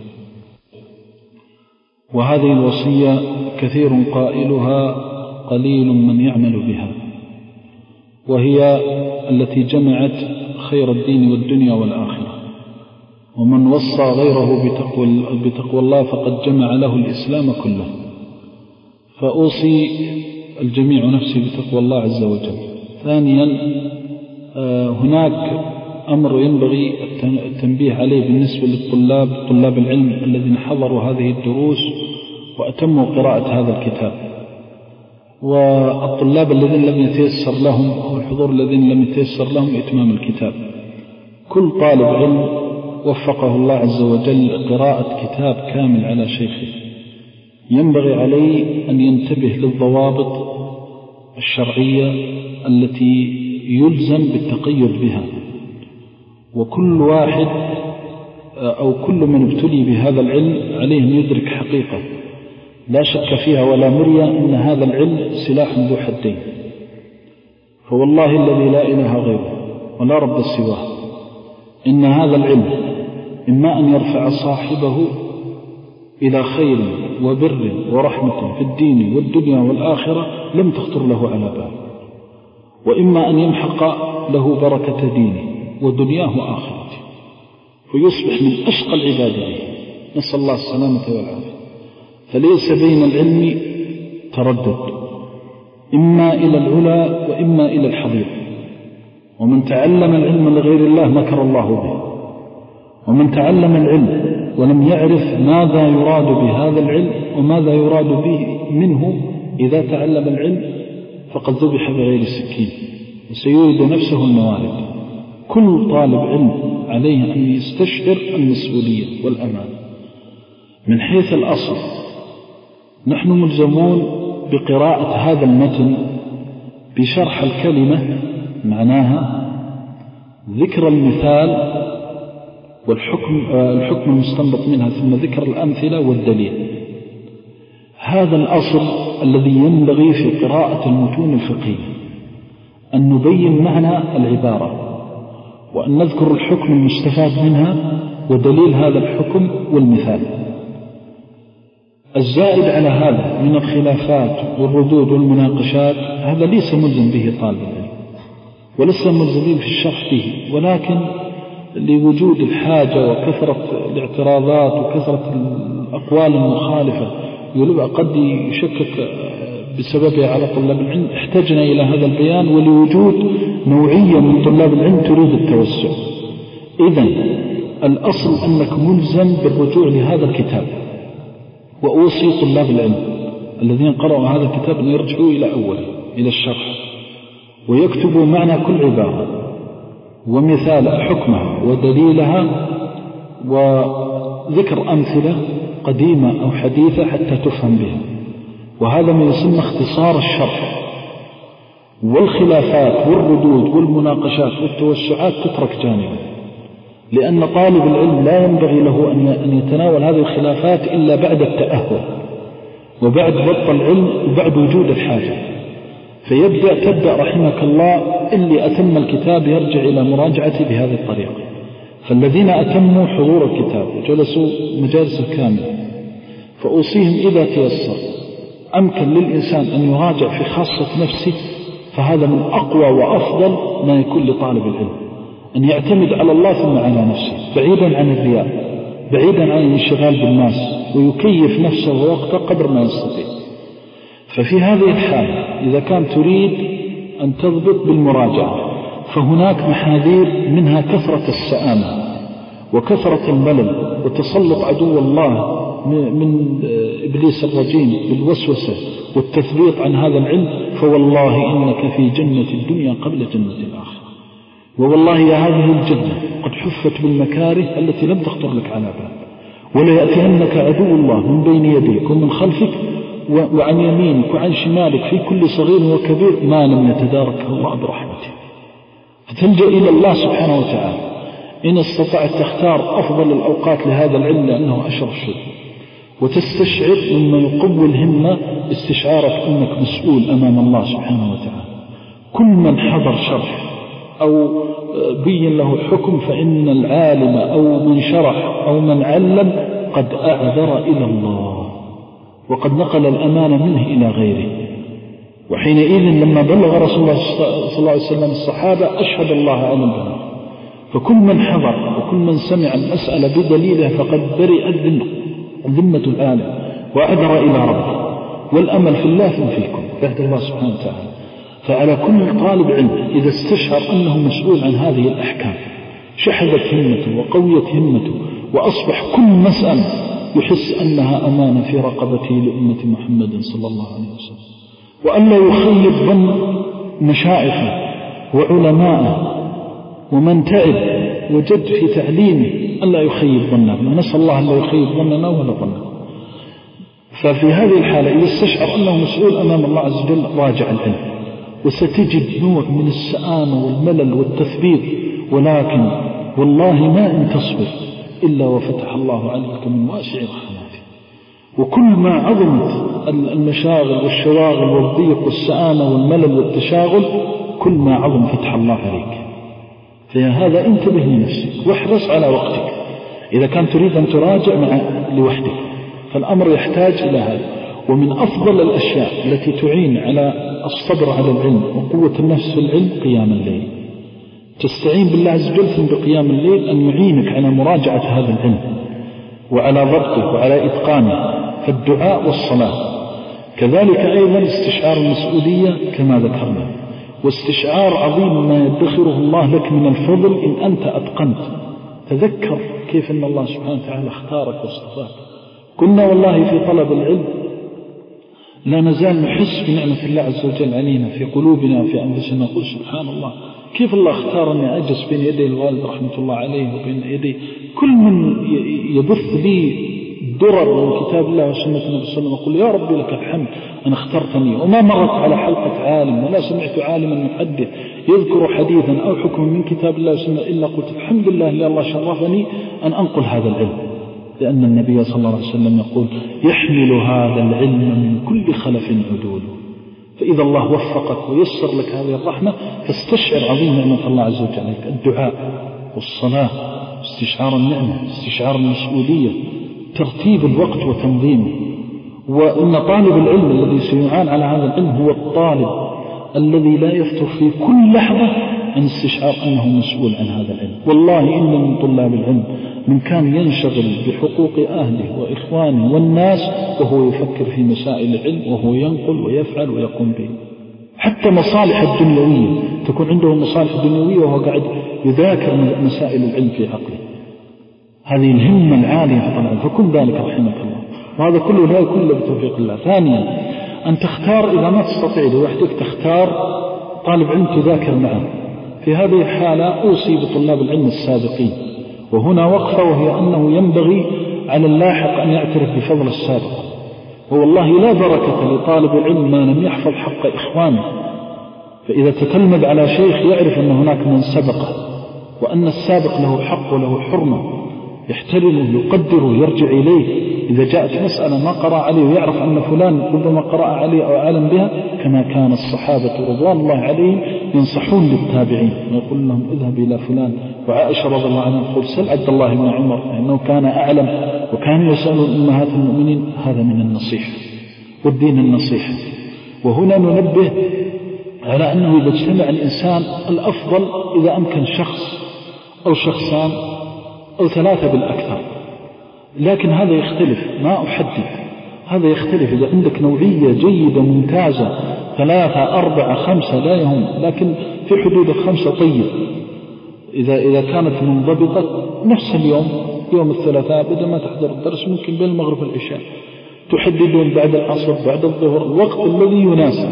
B: وهذه الوصية كثير قائلها قليل من يعمل بها، وهي التي جمعت خير الدين والدنيا والآخرة. ومن وصى غيره بتقوى, بتقوى الله فقد جمع له الإسلام كله. فأوصي الجميع نفسي بتقوى الله عز وجل. ثانيا، هناك أمر ينبغي التنبيه عليه بالنسبة للطلاب طلاب العلم الذين حضروا هذه الدروس وأتموا قراءة هذا الكتاب، والطلاب الذين لم يتيسر لهم أو الحضور الذين لم يتيسر لهم إتمام الكتاب. كل طالب علم وفقه الله عز وجل قراءة كتاب كامل على شيخه ينبغي عليه أن ينتبه للضوابط الشرعية التي يلزم بالتقيد بها. وكل واحد أو كل من ابتلي بهذا العلم عليه أن يدرك حقيقة لا شك فيها ولا مرية أن هذا العلم سلاح ذو حدين. فوالله الذي لا إله غيره ولا رب سواه إن هذا العلم إما أن يرفع صاحبه إلى خير وبر ورحمة في الدين والدنيا والآخرة لم تخطر له على بال، وإما أن يمحق له بركة دينه ودنياه وآخرته فيصبح من أشقى العباد به، نسأل الله السلامة والعافية. فليس بين العلم تردد، إما إلى العلا وإما إلى الحضيض. ومن تعلم العلم لغير الله مكر الله به، ومن تعلم العلم ولم يعرف ماذا يراد بهذا العلم وماذا يراد به منه إذا تعلم العلم فقد ذبح بغير سكين وسيورد نفسه الموارد. كل طالب علم عليه أن يستشعر المسؤولية والأمان. من حيث الأصل نحن ملزمون بقراءة هذا المتن بشرح الكلمة معناها، ذكر المثال والحكم الحكم المستنبط منها، ثم ذكر الأمثلة والدليل. هذا الأصل الذي ينبغي في قراءة المتون الفقهية، أن نبين معنى العبارة وأن نذكر الحكم المستفاد منها ودليل هذا الحكم والمثال. الزائد على هذا من الخلافات والردود والمناقشات هذا ليس ملزم به طالب العلم وليس ملزمين في الشرح به، ولكن لوجود الحاجة وكثرة الاعتراضات وكثرة الأقوال المخالفة قد يشكك بسببها على طلاب العلم احتجنا إلى هذا البيان، ولوجود نوعية من طلاب العلم تريد التوسع. إذن الأصل أنك ملزم بالرجوع لهذا الكتاب. وأوصي طلاب العلم الذين قرأوا هذا الكتاب أن يرجعوا إلى أوله إلى الشرح ويكتبوا معنى كل عبارة ومثال حكمها ودليلها وذكر أمثلة قديمة أو حديثة حتى تفهم بها. وهذا ما يسمى اختصار الشرح. والخلافات والردود والمناقشات والتوسعات تترك جانبا، لأن طالب العلم لا ينبغي له أن يتناول هذه الخلافات إلا بعد التأهل وبعد ضبط العلم وبعد وجود الحاجة. فيبدأ تبدأ رحمك الله اللي أتم الكتاب يرجع إلى مراجعته بهذه الطريقة. فالذين أتموا حضور الكتاب وجلسوا مجالس كاملة فأوصيهم إذا تيسر أمكن للإنسان أن يراجع في خاصة نفسه، فهذا من أقوى وأفضل ما يكون لطالب العلم، أن يعتمد على الله ثم على نفسه بعيدا عن الرياء، بعيدا عن الانشغال بالناس، ويكيف نفسه ووقته قدر ما يستطيع. ففي هذه الحالة إذا كان تريد أن تضبط بالمراجعة فهناك محاذير، منها كثرة السآمة وكثرة الملل وتسلط عدو الله من إبليس الرجيم بالوسوسة والتثبيط عن هذا العلم. فوالله إنك في جنة الدنيا قبل جنة الآخرة، ووالله يا هذه الجنة قد حفت بالمكاره التي لم تخطر لك على بال، ولا يأتينك عدو الله من بين يديك ومن خلفك وعن يمينك وعن شمالك في كل صغير وكبير ما لم يتداركه الله برحمته. فتلجأ إلى الله سبحانه وتعالى إن استطعت تختار أفضل الأوقات لهذا العلم لأنه أشرف شيء، وتستشعر مما يقوي الهمة استشعارك أنك مسؤول أمام الله سبحانه وتعالى. كل من حضر شرح أو بين له حكم فإن العالم أو من شرح أو من علم قد أعذر إلى الله وقد نقل الأمانة منه إلى غيره. وحينئذ لما بلغ رسول الله صلى الله عليه وسلم الصحابة أشهد الله على البلاغ. فكل من حضر وكل من سمع المسألة بدليلها فقد برئت ذمة العالم وأدرى إلى ربه. والأمل في الله فيكم بعد الله سبحانه وتعالى. فعلى كل طالب علم إذا استشعر أنه مسؤول عن هذه الأحكام شحذت همته وقويت همته، وأصبح كل مسألة يحس أنها أمانة في رقبته لأمة محمد صلى الله عليه وسلم، وأن لا يخيب ظن مشايخه وعلماءه ومن تعب وجد في تعليمه أن لا يخيب ظنه. نسأل الله أن لا يخيب ظننا ولا ظنه. ففي هذه الحالة إذا استشعر أنه مسؤول أمام الله عز وجل راجع العلم، وستجد نوع من السآمة والملل والتثبيت، ولكن والله ما إن تصبر إلا وفتح الله عليك من واسع رحمته. وكل ما عظمت المشاغل والشواغل والضيق والسآمة والملل والتشاغل كل ما عظم فتح الله عليك. فهذا انتبه لنفسك واحرص على وقتك. إذا كان تريد أن تراجع مع لوحدك فالأمر يحتاج إلى هذا. ومن أفضل الأشياء التي تعين على الصبر على العلم وقوة النفس في العلم قيام الليل. تستعين بالله عز وجل بقيام الليل أن يعينك على مراجعة هذا العلم وعلى ضبطه وعلى إتقانه. فالدعاء والصلاة كذلك أيضا استشعار المسؤولية كما ذكرنا، واستشعار عظيم ما يدخره الله لك من الفضل إن أنت أتقنت. تذكر كيف أن الله سبحانه وتعالى اختارك واصطفاك. كنا والله في طلب العلم لا نزال نحس بنعمة الله عز وجل علينا في قلوبنا وفي أنفسنا، نقول سبحان الله كيف الله اختارني أجلس بين يدي الوالد رحمة الله عليه وبين يدي كل من يبث لي درر من كتاب الله وسنة النبي صلى الله عليه وسلم. أقول يا ربي لك الحمد أن اخترتني. وما مرت على حلقة عالم ولا سمعت عالما محدث يذكر حديثا أو حكما من كتاب الله وسنة إلا قلت الحمد لله اللي الله شرفني أن أنقل هذا العلم، لأن النبي صلى الله عليه وسلم يقول يحمل هذا العلم من كل خلف عدول. فإذا الله وفقك ويسر لك هذه الرحمة فاستشعر عظيم نعمة الله عز وجل عليك. الدعاء والصلاة، استشعار النعمة، استشعار المسؤولية، ترتيب الوقت وتنظيمه. وإن طالب العلم الذي سيعان على هذا العلم هو الطالب الذي لا يفتر في كل لحظة عن استشعار أنه مسؤول عن هذا العلم. والله إن من طلاب العلم من كان ينشغل بحقوق أهله وإخوانه والناس وهو يفكر في مسائل العلم وهو ينقل ويفعل ويقوم به. حتى مصالح الدنيوية تكون عنده مصالح دنيوية وهو قاعد يذاكر مسائل العلم في عقله. هذه الهمة العالية طبعا. فكن ذلك رحمك الله. وهذا كله لا يكون إلا بتوفيق الله. ثانيا أن تختار إذا ما تستطيع لوحدك تختار طالب علم تذاكر معه. في هذه الحالة أوصي بطلاب العلم السابقين. وهنا وقفة وهي أنه ينبغي على اللاحق أن يعترف بفضل السابق. والله لا بركة لطالب العلم ما لم يحفظ حق إخوانه. فإذا تتلمذ على شيخ يعرف أن هناك من سبقه وأن السابق له حق وله حرمة يحترمه يقدره يرجع إليه. إذا جاءت مسألة ما قرأ عليه ويعرف أن فلان ربما قرأ عليه أو أعلم بها، كما كان الصحابة رضوان الله عليهم ينصحون للتابعين ويقول لهم اذهب إلى فلان. وعائشة رضي الله عنها تقول سل عبد الله بن عمر إنه كان أعلم وكان يسأل أمهات المؤمنين. هذا من النصيحة والدين النصيحة. وهنا ننبه على أنه إذا اجتمع الإنسان الأفضل إذا أمكن شخص أو شخصان أو ثلاثة بالأكثر، لكن هذا يختلف، ما أحدد، هذا يختلف. إذا عندك نوعية جيدة ممتازة ثلاثة أربعة خمسة لا يهم، لكن في حدود الخمسة طيب. إذا إذا كانت منضبطة نفس اليوم يوم الثلاثاء بدل ما تحضر الدرس ممكن بين المغرب والعشاء تحددون بعد العصر بعد الظهر الوقت الذي يناسب.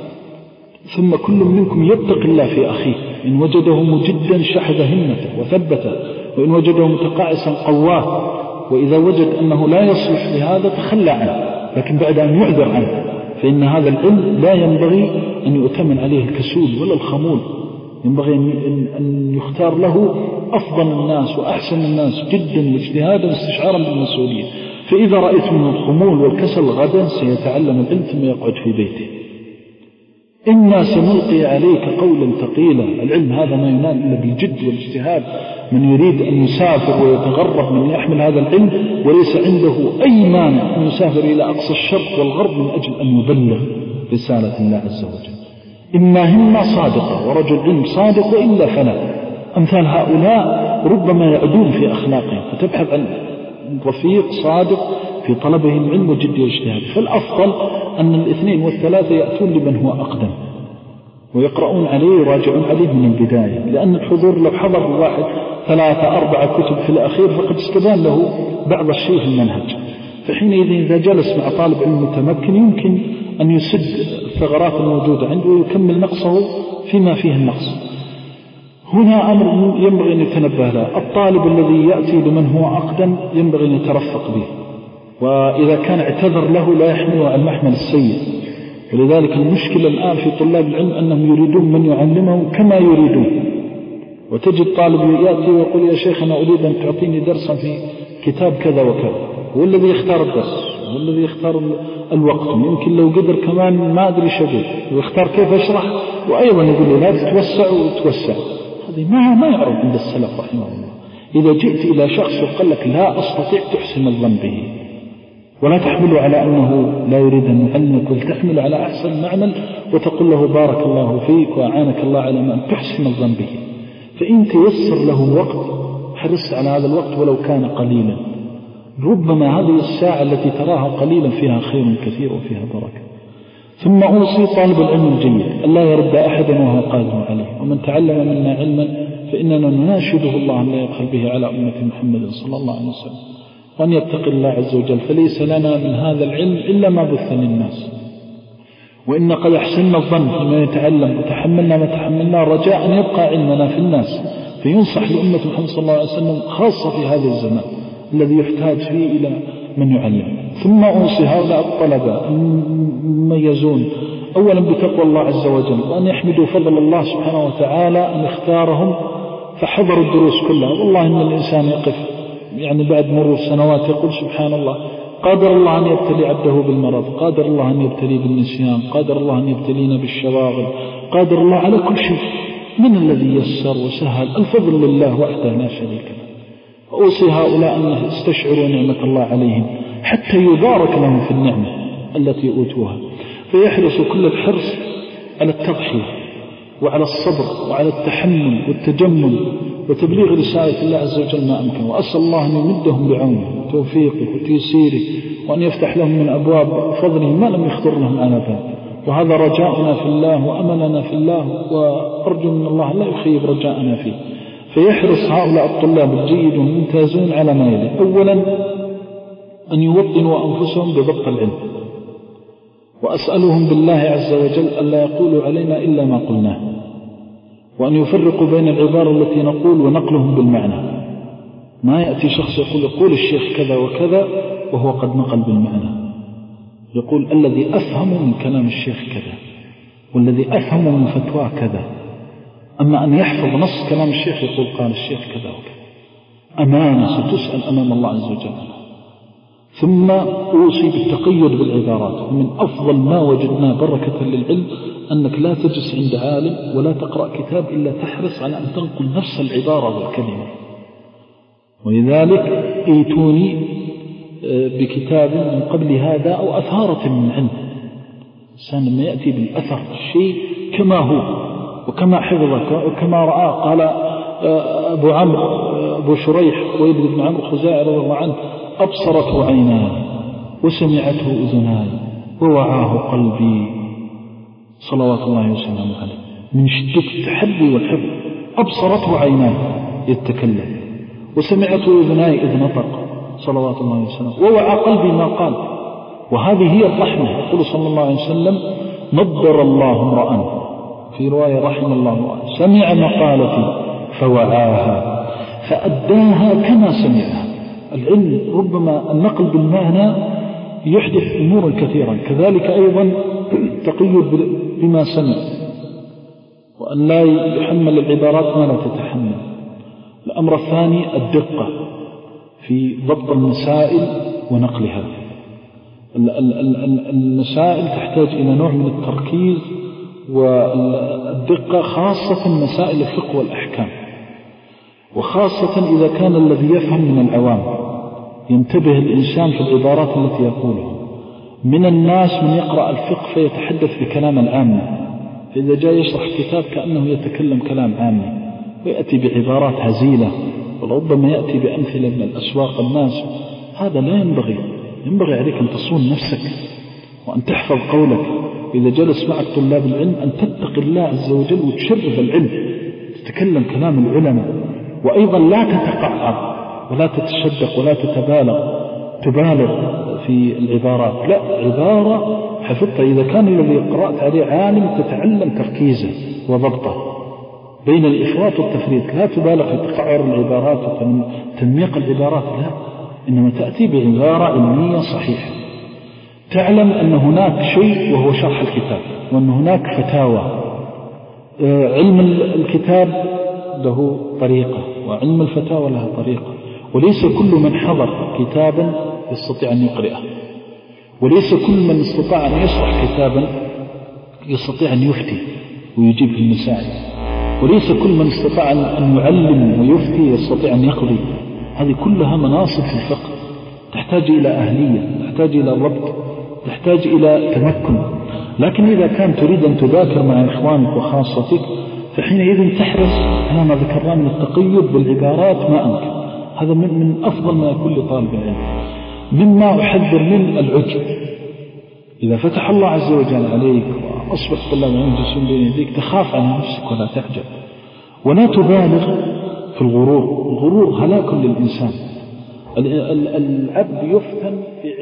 B: ثم كل منكم يتقي الله في أخيه، إن وجده مجدا شحذ همته وثبته، وإن وجده متقاعسا قواه، وإذا وجد أنه لا يصلح لهذا تخلى عنه، لكن بعد أن يعذر عنه. فإن هذا العلم لا ينبغي أن يؤتمن عليه الكسول ولا الخمول، ينبغي أن يختار له أفضل الناس وأحسن الناس جدا واجتهادا واستشعارا بالمسؤولية. فإذا رأيت منه الخمول والكسل غدا سيتعلم العلم ثم يقعد في بيته. إنا سنلقي عليك قولا ثقيلا. العلم هذا ما ينال إلا بالجد والاجتهاد. من يريد أن يسافر ويتغرب من يحمل هذا العلم وليس عنده أي مانع أن يسافر إلى أقصى الشرق والغرب من أجل أن يبلغ رسالة الله عز وجل. إما همة صادقة ورجل علم صادق وإلا فلا. أمثال هؤلاء ربما يعدون في أخلاقهم، فتبحث عن رفيق صادق في طلبه العلم وجد واجتهاد. فالأفضل أن الاثنين والثلاثة يأتون لمن هو أقدم ويقرؤون عليه ويراجعون عليه من البداية، لأن الحضور لو حضر واحد ثلاثة أربعة كتب في الأخير فقد استبان له بعض الشيء في المنهج. فحينئذ إذا جلس مع طالب علم متمكن يمكن أن يسد الثغرات الموجودة عنده ويكمل نقصه فيما فيه النقص. هنا أمر ينبغي أن يتنبه له. الطالب الذي يأتي لمن هو أقدم ينبغي أن يترفق به، وإذا كان اعتذر له لا يحمله على المحمل السيء. ولذلك المشكلة الآن في طلاب العلم أنهم يريدون من يعلمهم كما يريدون. وتجد طالب يأتي ويقول يا شيخ أنا أريد أن تعطيني درسا في كتاب كذا وكذا، هو الذي يختار الدرس والذي يختار الوقت، يمكن لو قدر كمان ما أدري شغل ويختار كيف يشرح، وأيضا يقول له لا تتوسع وتوسع. هذه ما ما يعرف عند السلف رحمه الله. إذا جئت إلى شخص وقال لك لا أستطيع تحسن الظن به، ولا تحمل على أنه لا يريد أن يعلمك، بل تحمل على أحسن معمل وتقول له بارك الله فيك وأعانك الله على ما تحسن الظن به. فإن تيسر له وقت حرص على هذا الوقت ولو كان قليلا. ربما هذه الساعة التي تراها قليلا فيها خير كثير وفيها بركة. ثم أوصي طالب العلم الجيد ألا يرد أحدا وهو قادر عليه، ومن تعلم منا علما فإننا نناشده الله أن لا يبخل به على أمة محمد صلى الله عليه وسلم، وأن يتقي الله عز وجل، فليس لنا من هذا العلم إلا ما بث للناس. وإن قد أحسننا الظن فيما يتعلم وتحملنا ما تحملنا رجاء أن يبقى علمنا في الناس، فينصح لأمة محمد صلى الله عليه وسلم خاصة في هذا الزمان الذي يحتاج فيه إلى من يعلم. ثم أوصي هؤلاء الطلبة المميزون أولا بتقوى الله عز وجل، وأن يحمدوا فضل الله سبحانه وتعالى أن اختارهم فحضروا الدروس كلها. والله إن الإنسان يقف يعني بعد مرور سنوات يقول سبحان الله، قادر الله أن يبتلي عبده بالمرض، قادر الله أن يبتلي بالنسيان، قادر الله أن يبتلينا بالشواغل، قادر الله على كل شيء. من الذي يسر وسهل؟ الفضل لله وحده لا شريك له. أوصي هؤلاء أن يستشعروا نعمة الله عليهم حتى يبارك لهم في النعمة التي أوتوها، فيحرصوا كل الحرص على التضحية وعلى الصبر وعلى التحمل والتجمل وتبليغ رسالة الله عز وجل ما أمكن. وأسأل الله أن يمدهم بعونه وتوفيقه وتيسيره، وأن يفتح لهم من أبواب فضله ما لم يخطر لهم على بال. وهذا رجاؤنا في الله وأملنا في الله، وأرجو من الله لا يخيب رجاءنا فيه. فيحرص هؤلاء الطلاب الجيد والممتازون على ما يلي. أولا أن يوطنوا أنفسهم بضبط العلم، وأسألهم بالله عز وجل ألا يقولوا علينا إلا ما قلناه، وأن يفرقوا بين العبارة التي نقول ونقلهم بالمعنى. ما يأتي شخص يقول يقول الشيخ كذا وكذا وهو قد نقل بالمعنى، يقول الذي أفهم من كلام الشيخ كذا، والذي أفهم من فتوى كذا. أما أن يحفظ نص كلام الشيخ يقول قال الشيخ كذا وكذا، أمانة ستسأل أمام الله عز وجل. ثم أوصي بالتقيد بالعبارات. من أفضل ما وجدنا بركة للعلم أنك لا تجلس عند عالم ولا تقرأ كتاب إلا تحرص على أن تنقل نفس العبارة والكلمة. ولذلك ايتوني بكتاب من قبل هذا أو أثارة من عنه. الإنسان لما يأتي بالأثر الشيء كما هو وكما حفظه وكما رآه. قال أبو عمرو أبو شريح ويلد بن عمرو خزاعي رضي الله عنه: أبصرته عيناي وسمعته أذناي ووعاه قلبي صلوات الله وسلامه عليه. من شدة التحدي والحفظ أبصرته عيناي يتكلم، وسمعته أذناي إذ نطق صلوات الله وسلامه، ووعى قلبي ما قال. وهذه هي الرحمة. يقول صلى الله عليه وسلم: نضر الله امرأ، في رواية رحم الله امرأ سمع مقالتي فوعاها فأداها كما سمعها. العلم ربما النقل بالمعنى يحدث أمورا كثيرا. كذلك أيضا تقيد بما سمع، وأن لا يحمل العبارات ما لا تتحمل. الأمر الثاني الدقة في ضبط المسائل ونقلها. المسائل تحتاج إلى نوع من التركيز والدقة، خاصة مسائل الفقه والأحكام، وخاصة إذا كان الذي يفهم من العوام. ينتبه الإنسان في العبارات التي يقولها. من الناس من يقرأ الفقه فيتحدث بكلام العامة، فإذا جاء يشرح كتاب كأنه يتكلم كلام عامي ويأتي بعبارات هزيلة، وربما يأتي بأمثلة من الأسواق الناس. هذا لا ينبغي. ينبغي عليك أن تصون نفسك وأن تحفظ قولك. إذا جلس معك طلاب العلم أن تتقي الله عز وجل وتشرف العلم، تتكلم كلام العلماء. وأيضا لا تتقعر ولا تتشدق ولا تتبالغ تبالغ في العبارات. لا، عبارة حفظتها. إذا كان الذي قرأت عليه عالم تتعلم تركيزه وضبطه بين الإفراط والتفريط. لا تبالغ في تقعر العبارات وتنميق العبارات، لا، إنما تأتي بعبارة علمية صحيحة. تعلم أن هناك شيء وهو شرح الكتاب، وأن هناك فتاوى. علم الكتاب له طريقة، وعلم الفتاوى لها طريقة. وليس كل من حضر كتابا يستطيع أن يقرأه، وليس كل من استطاع أن يشرح كتابا يستطيع أن يفتي ويجيب في المسائل، وليس كل من استطاع أن يعلم ويفتي يستطيع أن يقضي. هذه كلها مناصب في الفقه تحتاج إلى أهلية، تحتاج إلى ربط، تحتاج إلى تمكن. لكن إذا كان تريد أن تذاكر مع إخوانك وخاصتك فحينئذ تحرص على ما ذكرنا من التقيد بالعبارات ما أمكن. هذا من, من أفضل ما يكون لطالب العلم. مما أحذر من العجب. إذا فتح الله عز وجل عليك وأصبح طلاب العلم يجلسون بين يديك تخاف على نفسك ولا تعجب، ولا تبالغ في الغرور. الغرور هلاك للإنسان. العبد يفتن في